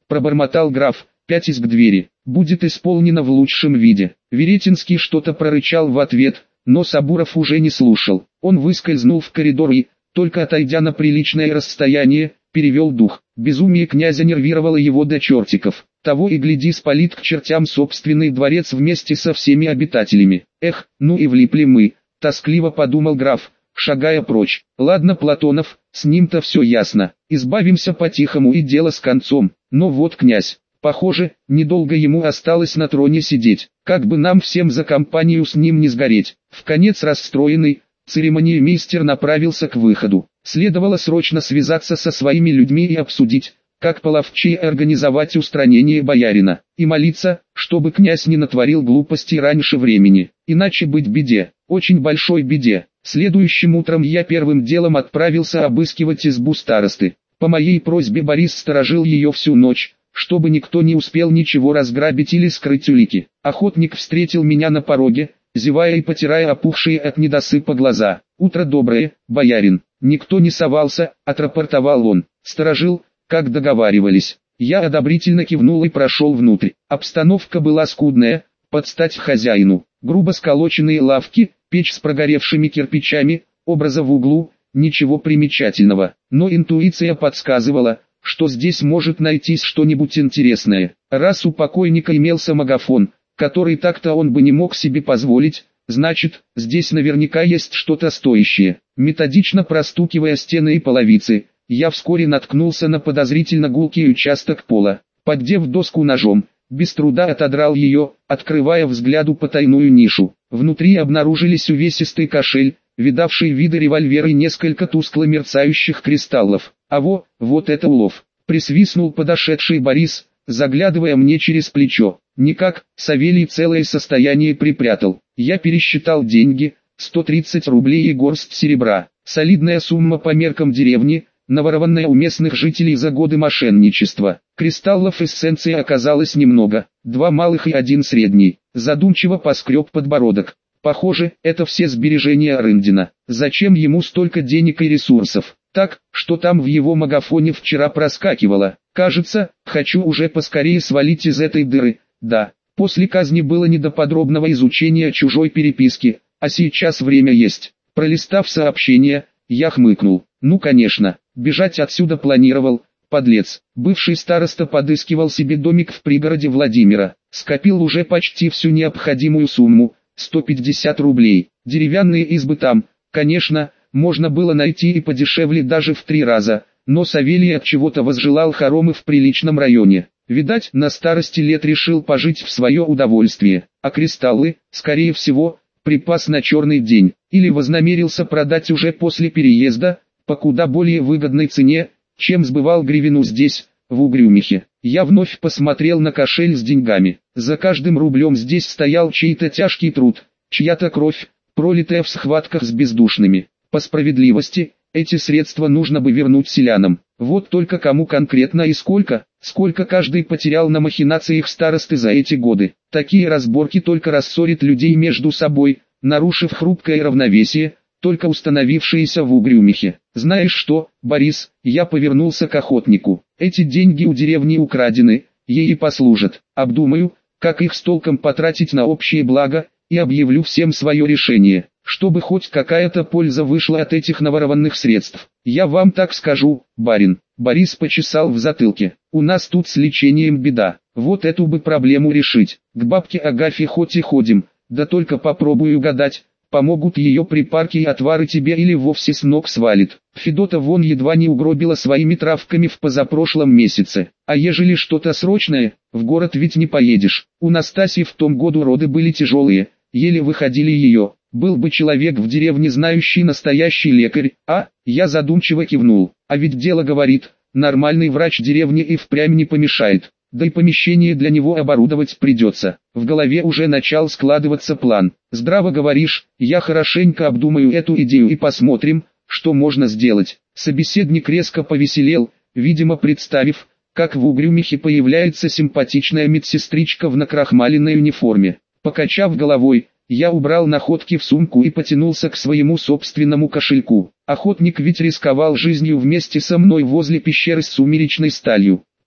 пробормотал граф, пятясь к двери. Будет исполнено в лучшем виде. Веретенский что-то прорычал в ответ, но Сабуров уже не слушал. Он выскользнул в коридор и, только отойдя на приличное расстояние, перевел дух. Безумие князя нервировало его до чертиков. Того и гляди спалит к чертям собственный дворец вместе со всеми обитателями. Эх, ну и влипли мы, тоскливо подумал граф, шагая прочь. Ладно, Платонов, с ним-то все ясно. Избавимся по-тихому и дело с концом. Но вот князь. Похоже, недолго ему осталось на троне сидеть. Как бы нам всем за компанию с ним не сгореть. Вконец расстроенный, церемониймейстер направился к выходу. Следовало срочно связаться со своими людьми и обсудить, как половчее организовать устранение боярина, и молиться, чтобы князь не натворил глупостей раньше времени, иначе быть беде, очень большой беде. Следующим утром я первым делом отправился обыскивать избу старосты. По моей просьбе Борис сторожил ее всю ночь, чтобы никто не успел ничего разграбить или скрыть улики. Охотник встретил меня на пороге, зевая и потирая опухшие от недосыпа глаза. «Утро доброе, боярин». «Никто не совался», — отрапортовал он. «Сторожил, как договаривались». Я одобрительно кивнул и прошел внутрь. Обстановка была скудная, под стать хозяину. Грубо сколоченные лавки, печь с прогоревшими кирпичами, образа в углу, ничего примечательного. Но интуиция подсказывала, что здесь может найтись что-нибудь интересное. Раз у покойника имелся магафон, который так-то он бы не мог себе позволить, значит, здесь наверняка есть что-то стоящее. Методично простукивая стены и половицы, я вскоре наткнулся на подозрительно гулкий участок пола. Поддев доску ножом, без труда отодрал ее, открывая взгляду потайную нишу. Внутри обнаружились увесистый кошель, видавший виды револьвер и несколько тускло мерцающих кристаллов. А вот это улов, присвистнул подошедший Борис, заглядывая мне через плечо. Никак, Савелий целое состояние припрятал. Я пересчитал деньги, 130 рублей и горсть серебра. Солидная сумма по меркам деревни, наворованная у местных жителей за годы мошенничества. Кристаллов эссенции оказалось немного, 2 малых и 1 средний. Задумчиво поскреб подбородок. Похоже, это все сбережения Рындина. Зачем ему столько денег и ресурсов? Так, что там в его магафоне вчера проскакивало. Кажется, хочу уже поскорее свалить из этой дыры. Да, после казни было не до подробного изучения чужой переписки, а сейчас время есть. Пролистав сообщение, я хмыкнул. Ну конечно, бежать отсюда планировал, подлец. Бывший староста подыскивал себе домик в пригороде Владимира. Скопил уже почти всю необходимую сумму, 150 рублей. Деревянные избы там, конечно, можно было найти и подешевле даже в 3 раза, но Савелий от чего-то возжелал хоромы в приличном районе. Видать, на старости лет решил пожить в свое удовольствие, а кристаллы, скорее всего, припас на черный день, или вознамерился продать уже после переезда, по куда более выгодной цене, чем сбывал гривину здесь, в Угрюмихе. Я вновь посмотрел на кошель с деньгами. За каждым рублем здесь стоял чей-то тяжкий труд, чья-то кровь, пролитая в схватках с бездушными. По справедливости, эти средства нужно бы вернуть селянам. Вот только кому конкретно и сколько каждый потерял на махинациях старосты за эти годы. Такие разборки только рассорят людей между собой, нарушив хрупкое равновесие, только установившееся в Угрюмихе. Знаешь что, Борис, я повернулся к охотнику. Эти деньги у деревни украдены, ей и послужат. Обдумаю, как их с толком потратить на общее благо, и объявлю всем свое решение, чтобы хоть какая-то польза вышла от этих наворованных средств. Я вам так скажу, барин. Борис почесал в затылке. У нас тут с лечением беда. Вот эту бы проблему решить. К бабке Агафье хоть и ходим, да только попробую гадать, помогут ее припарки и отвары тебе или вовсе с ног свалит. Федота вон едва не угробила своими травками в позапрошлом месяце. А ежели что-то срочное, в город ведь не поедешь. У Настасьи в том году роды были тяжелые, еле выходили ее. Был бы человек в деревне, знающий настоящий лекарь, я задумчиво кивнул. А ведь дело говорит, нормальный врач деревни и впрямь не помешает. Да и помещение для него оборудовать придется. В голове уже начал складываться план. Здраво говоришь, я хорошенько обдумаю эту идею и посмотрим, что можно сделать. Собеседник резко повеселел, видимо представив, как в Угрюмихе появляется симпатичная медсестричка в накрахмаленной униформе. Покачав головой, я убрал находки в сумку и потянулся к своему собственному кошельку. Охотник ведь рисковал жизнью вместе со мной возле пещеры с сумеречной сталью.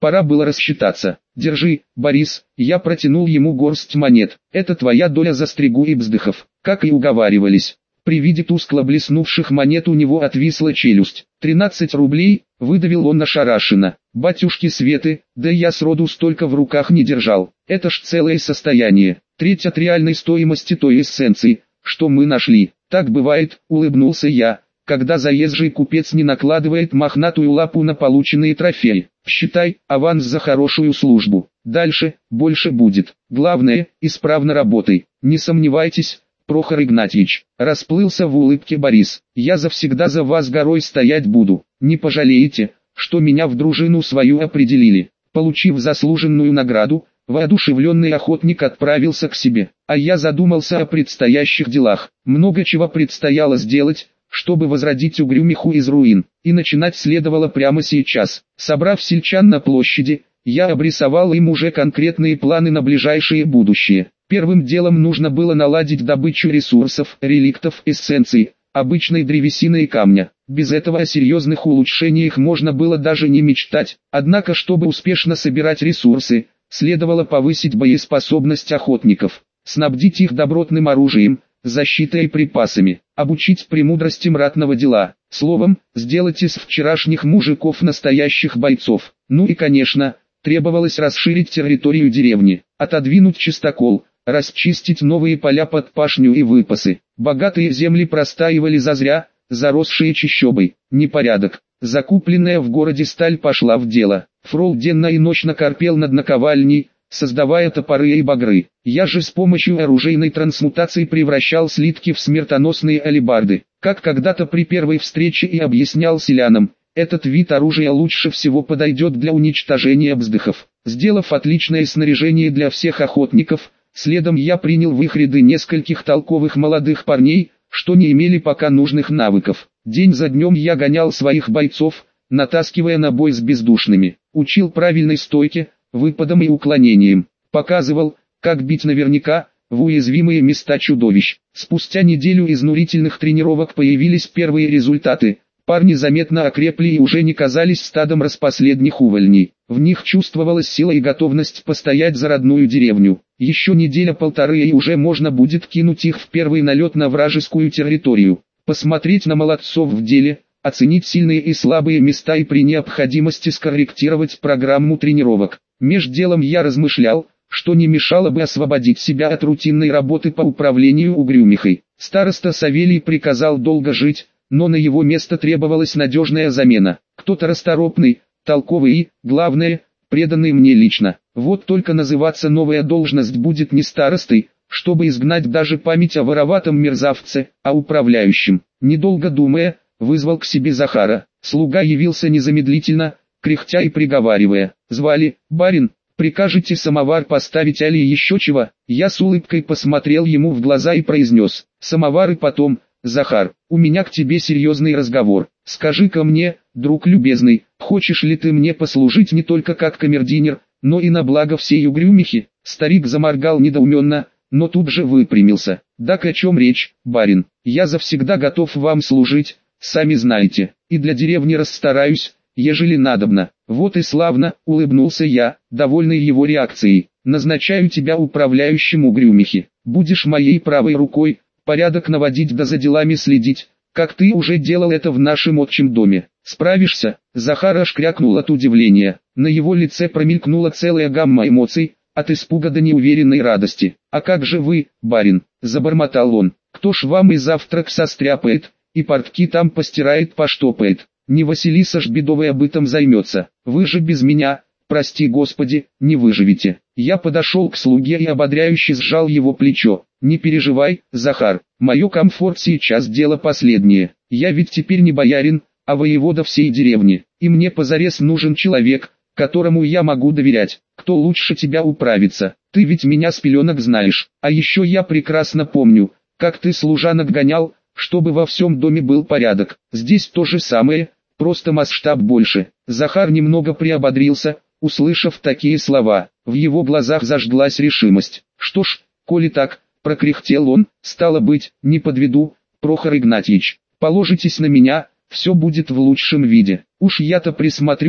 Пора было рассчитаться. Держи, Борис, я протянул ему горсть монет. Это твоя доля за стригу и бздыхов, как и уговаривались. При виде тускло блеснувших монет у него отвисла челюсть. 13 рублей, выдавил он ошарашенно. Батюшки Светы, да я сроду столько в руках не держал. Это ж целое состояние. Треть от реальной стоимости той эссенции, что мы нашли. Так бывает, улыбнулся я, когда заезжий купец не накладывает мохнатую лапу на полученные трофеи. Считай, аванс за хорошую службу. Дальше, больше будет. Главное, исправно работай. Не сомневайтесь, Прохор Игнатьевич, расплылся в улыбке Борис. Я завсегда за вас горой стоять буду. Не пожалеете, что меня в дружину свою определили. Получив заслуженную награду, воодушевленный охотник отправился к себе. А я задумался о предстоящих делах. Много чего предстояло сделать, чтобы возродить Угрюмиху из руин. И начинать следовало прямо сейчас. Собрав сельчан на площади, я обрисовал им уже конкретные планы на ближайшее будущее. Первым делом нужно было наладить добычу ресурсов, реликтов, эссенций, обычной древесины и камня. Без этого о серьезных улучшениях можно было даже не мечтать. Однако, чтобы успешно собирать ресурсы, следовало повысить боеспособность охотников, снабдить их добротным оружием, защитой и припасами, обучить премудростям ратного дела. Словом, сделать из вчерашних мужиков настоящих бойцов. Ну и конечно, требовалось расширить территорию деревни, отодвинуть чистокол, расчистить новые поля под пашню и выпасы. Богатые земли простаивали зазря, заросшие чащобой. Непорядок. Закупленная в городе сталь пошла в дело. Фрол денно и ночно корпел над наковальней, создавая топоры и багры. Я же с помощью оружейной трансмутации превращал слитки в смертоносные алебарды. Как когда-то при первой встрече и объяснял селянам, этот вид оружия лучше всего подойдет для уничтожения бздыхов. Сделав отличное снаряжение для всех охотников, следом я принял в их ряды нескольких толковых молодых парней, что не имели пока нужных навыков. День за днем я гонял своих бойцов, натаскивая на бой с бездушными. Учил правильной стойке, выпадам и уклонениям. Показывал, как бить наверняка, в уязвимые места чудовищ. Спустя неделю изнурительных тренировок появились первые результаты. Парни заметно окрепли и уже не казались стадом распоследних увольней. В них чувствовалась сила и готовность постоять за родную деревню. Еще неделя-полторы и уже можно будет кинуть их в первый налет на вражескую территорию. Посмотреть на молодцов в деле, оценить сильные и слабые места и при необходимости скорректировать программу тренировок. Меж делом я размышлял, что не мешало бы освободить себя от рутинной работы по управлению Угрюмихой. Староста Савелий приказал долго жить, но на его место требовалась надежная замена. Кто-то расторопный, толковый и, главное, преданный мне лично. Вот только называться новая должность будет не старостой, чтобы изгнать даже память о вороватом мерзавце, а управляющим. Недолго думая, вызвал к себе Захара. Слуга явился незамедлительно, кряхтя и приговаривая: «Звали, барин, прикажете самовар поставить али еще чего?» Я с улыбкой посмотрел ему в глаза и произнес: «Самовар и потом, Захар, у меня к тебе серьезный разговор. Скажи-ка мне, друг любезный, хочешь ли ты мне послужить не только как камердинер, но и на благо всей Угрюмихи?» Старик заморгал недоуменно, но тут же выпрямился. «Так о чем речь, барин? Я завсегда готов вам служить, сами знаете, и для деревни расстараюсь, ежели надобно». «Вот и славно», — улыбнулся я, довольный его реакцией. «Назначаю тебя управляющим Угрюмихи. Будешь моей правой рукой, порядок наводить да за делами следить, как ты уже делал это в нашем отчим доме. Справишься?» Захар аж крякнул от удивления. На его лице промелькнула целая гамма эмоций, от испуга до неуверенной радости. «А как же вы, барин?» – забормотал он. «Кто ж вам и завтрак состряпает, и портки там постирает, поштопает? Не Василиса ж бедовая бытом займется. Вы же без меня, прости Господи, не выживете». Я подошел к слуге и ободряюще сжал его плечо. «Не переживай, Захар, мое комфорт сейчас дело последнее. Я ведь теперь не боярин, а воевода всей деревни, и мне позарез нужен человек, которому я могу доверять. Кто лучше тебя управится? Ты ведь меня с пеленок знаешь. А еще я прекрасно помню, как ты служанок гонял, чтобы во всем доме был порядок. Здесь то же самое, просто масштаб больше». Захар немного приободрился, услышав такие слова. В его глазах зажглась решимость. «Что ж, коли так», — прокряхтел он, — «стало быть, не подведу, Прохор Игнатьевич. Положитесь на меня, все будет в лучшем виде. Уж я-то присмотрю,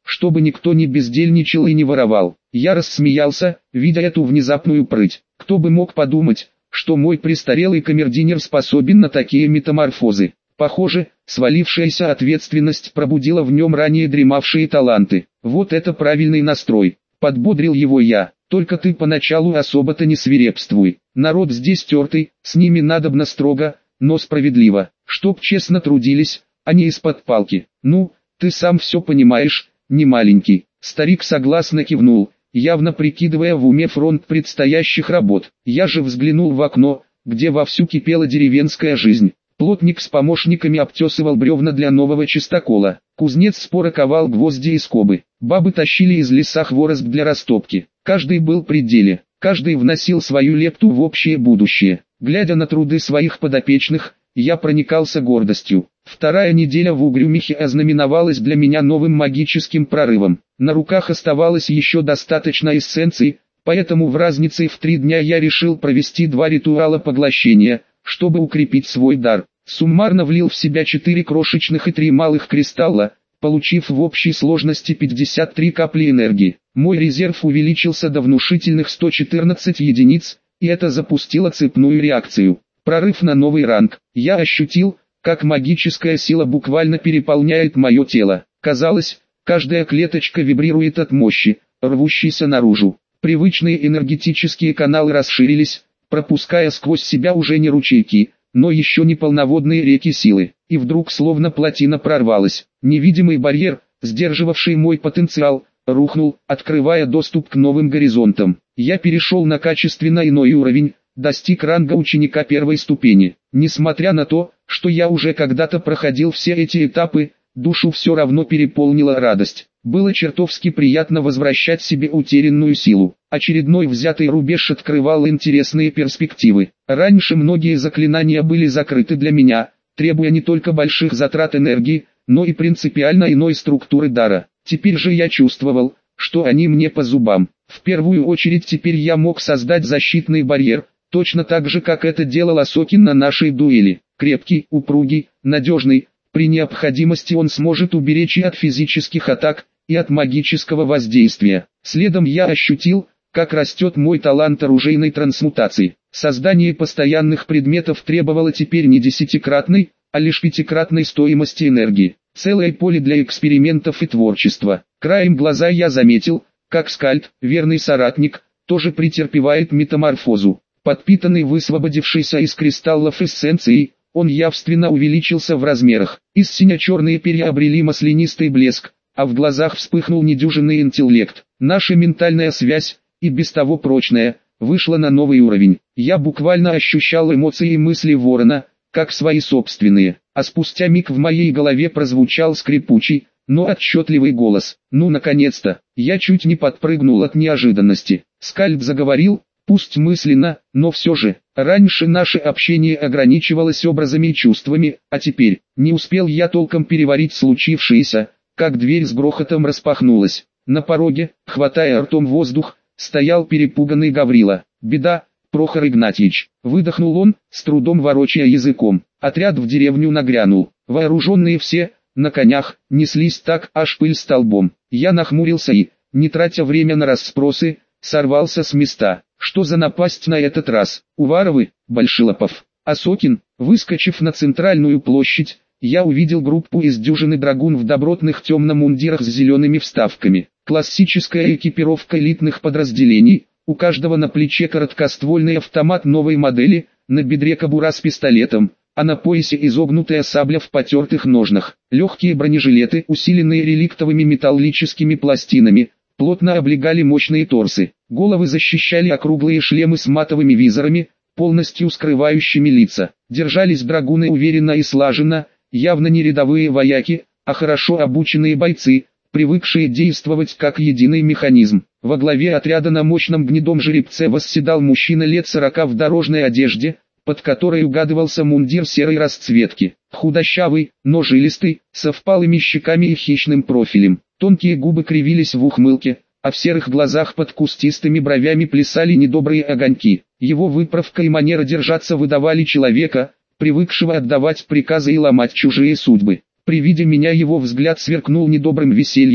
чтобы никто не бездельничал и не воровал. Я рассмеялся, видя эту внезапную прыть. Кто бы мог подумать, что мой престарелый камердинер способен на такие метаморфозы. Похоже, свалившаяся ответственность пробудила в нем ранее дремавшие таланты. Вот это правильный настрой. Подбодрил его я. Только ты поначалу особо-то не свирепствуй. Народ здесь тертый, с ними надобно строго, но справедливо. Чтоб честно трудились, а не из-под палки. Ну, ты сам все понимаешь, не маленький. Старик согласно кивнул, явно прикидывая в уме фронт предстоящих работ. Я же взглянул в окно, где вовсю кипела деревенская жизнь. Плотник с помощниками обтесывал бревна для нового чистокола. Кузнец споро ковал гвозди и скобы. Бабы тащили из леса хворост для растопки. Каждый был при деле. Каждый вносил свою лепту в общее будущее. Глядя на труды своих подопечных, я проникался гордостью. Вторая неделя в Угрюмихе ознаменовалась для меня новым магическим прорывом. На руках оставалось еще достаточно эссенций, поэтому в разнице в 3 дня я решил провести 2 ритуала поглощения, чтобы укрепить свой дар. Суммарно влил в себя 4 крошечных и 3 малых кристалла, получив в общей сложности 53 капли энергии. Мой резерв увеличился до внушительных 114 единиц, и это запустило цепную реакцию. Прорыв на новый ранг. Я ощутил, как магическая сила буквально переполняет мое тело. Казалось, каждая клеточка вибрирует от мощи, рвущейся наружу. Привычные энергетические каналы расширились, пропуская сквозь себя уже не ручейки, но еще не полноводные реки силы. И вдруг словно плотина прорвалась. Невидимый барьер, сдерживавший мой потенциал, рухнул, открывая доступ к новым горизонтам. Я перешел на качественно иной уровень, достиг ранга ученика 1 ступени. Несмотря на то, что я уже когда-то проходил все эти этапы, душу все равно переполнила радость. Было чертовски приятно возвращать себе утерянную силу. Очередной взятый рубеж открывал интересные перспективы. Раньше многие заклинания были закрыты для меня, требуя не только больших затрат энергии, но и принципиально иной структуры дара. Теперь же я чувствовал, что они мне по зубам. В первую очередь теперь я мог создать защитный барьер, точно так же, как это делал Осокин на нашей дуэли. Крепкий, упругий, надежный, при необходимости он сможет уберечь и от физических атак, и от магического воздействия. Следом я ощутил, как растет мой талант оружейной трансмутации. Создание постоянных предметов требовало теперь не 10-кратной, а лишь 5-кратной стоимости энергии. Целое поле для экспериментов и творчества. Краем глаза я заметил, как Скальд, верный соратник, тоже претерпевает метаморфозу. Подпитанный высвободившийся из кристаллов эссенцией, он явственно увеличился в размерах. Из сине-черные перья обрели маслянистый блеск, а в глазах вспыхнул недюжинный интеллект. Наша ментальная связь, и без того прочная, вышла на новый уровень. Я буквально ощущал эмоции и мысли ворона, как свои собственные. А спустя миг в моей голове прозвучал скрипучий, но отчетливый голос. Ну наконец-то, я чуть не подпрыгнул от неожиданности. Скальд заговорил, пусть мысленно, но все же. Раньше наше общение ограничивалось образами и чувствами, а теперь, не успел я толком переварить случившееся, как дверь с грохотом распахнулась. На пороге, хватая ртом воздух, стоял перепуганный Гаврила. «Беда, Прохор Игнатьевич!» Выдохнул он, с трудом ворочая языком. Отряд в деревню нагрянул. Вооруженные все, на конях, неслись так, аж пыль столбом. Я нахмурился и, не тратя время на расспросы, сорвался с места. Что за напасть на этот раз? Уваровы, Большилопов, Осокин. Выскочив на центральную площадь, я увидел группу из дюжины драгун в добротных темных мундирах с зелеными вставками. Классическая экипировка элитных подразделений, у каждого на плече короткоствольный автомат новой модели, на бедре кобура с пистолетом, а на поясе изогнутая сабля в потертых ножнах. Легкие бронежилеты, усиленные реликтовыми металлическими пластинами, плотно облегали мощные торсы. Головы защищали округлые шлемы с матовыми визорами, полностью скрывающими лица. Держались драгуны уверенно и слаженно, явно не рядовые вояки, а хорошо обученные бойцы, привыкшие действовать как единый механизм. Во главе отряда на мощном гнедом жеребце восседал мужчина лет 40 в дорожной одежде, под которой угадывался мундир серой расцветки. Худощавый, но жилистый, со впалыми щеками и хищным профилем. Тонкие губы кривились в ухмылке, а в серых глазах под кустистыми бровями плясали недобрые огоньки. Его выправка и манера держаться выдавали человека, привыкшего отдавать приказы и ломать чужие судьбы. При виде меня его взгляд сверкнул недобрым весельем,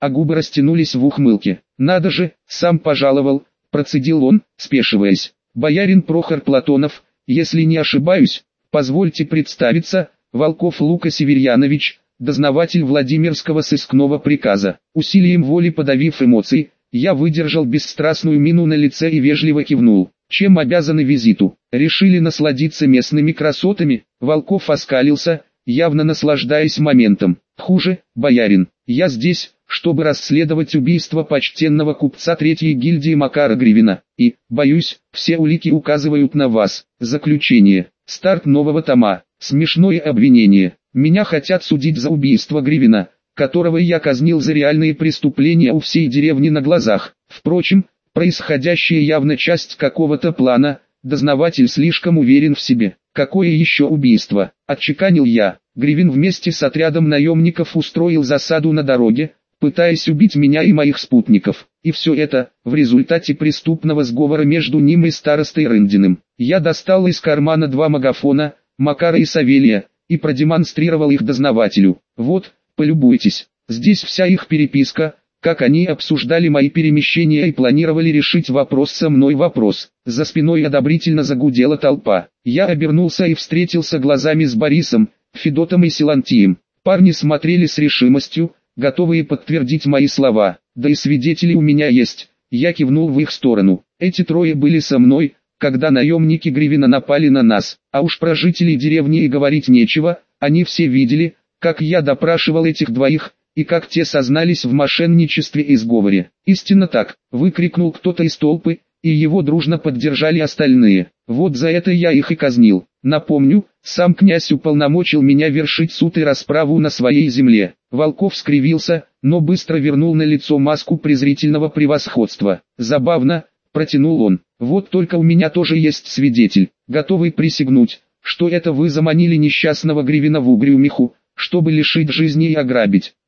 а губы растянулись в ухмылке. «Надо же, сам пожаловал», – процедил он, спешиваясь. «Боярин Прохор Платонов, если не ошибаюсь, позвольте представиться, Волков Лука Северьянович, дознаватель Владимирского сыскного приказа». Усилием воли подавив эмоции, я выдержал бесстрастную мину на лице и вежливо кивнул. «Чем обязаны визиту? Решили насладиться местными красотами?» Волков оскалился, явно наслаждаясь моментом. «Хуже, боярин, я здесь, чтобы расследовать убийство почтенного купца третьей гильдии Макара Гривина, и, боюсь, все улики указывают на вас». Заключение. Старт нового тома. Смешное обвинение. Меня хотят судить за убийство Гривина, которого я казнил за реальные преступления у всей деревни на глазах. Впрочем, происходящее явно часть какого-то плана, дознаватель слишком уверен в себе. «Какое еще убийство?» – отчеканил я. Гривин вместе с отрядом наемников устроил засаду на дороге, пытаясь убить меня и моих спутников. И все это, в результате преступного сговора между ним и старостой Рындиным. Я достал из кармана 2 магафона, Макара и Савелия, и продемонстрировал их дознавателю. «Вот, полюбуйтесь, здесь вся их переписка, как они обсуждали мои перемещения и планировали решить вопрос со мной». За спиной одобрительно загудела толпа. Я обернулся и встретился глазами с Борисом, Федотом и Силантием. Парни смотрели с решимостью, готовые подтвердить мои слова. «Да и свидетели у меня есть», — я кивнул в их сторону. «Эти трое были со мной, когда наемники Гривина напали на нас, а уж про жителей деревни и говорить нечего, они все видели, как я допрашивал этих двоих, и как те сознались в мошенничестве и сговоре». «Истинно так», — выкрикнул кто-то из толпы, и его дружно поддержали остальные. «Вот за это я их и казнил. Напомню, сам князь уполномочил меня вершить суд и расправу на своей земле». Волков скривился, но быстро вернул на лицо маску презрительного превосходства. «Забавно», — протянул он. «Вот только у меня тоже есть свидетель, готовый присягнуть, что это вы заманили несчастного Гривина в угрюмиху, чтобы лишить жизни и ограбить».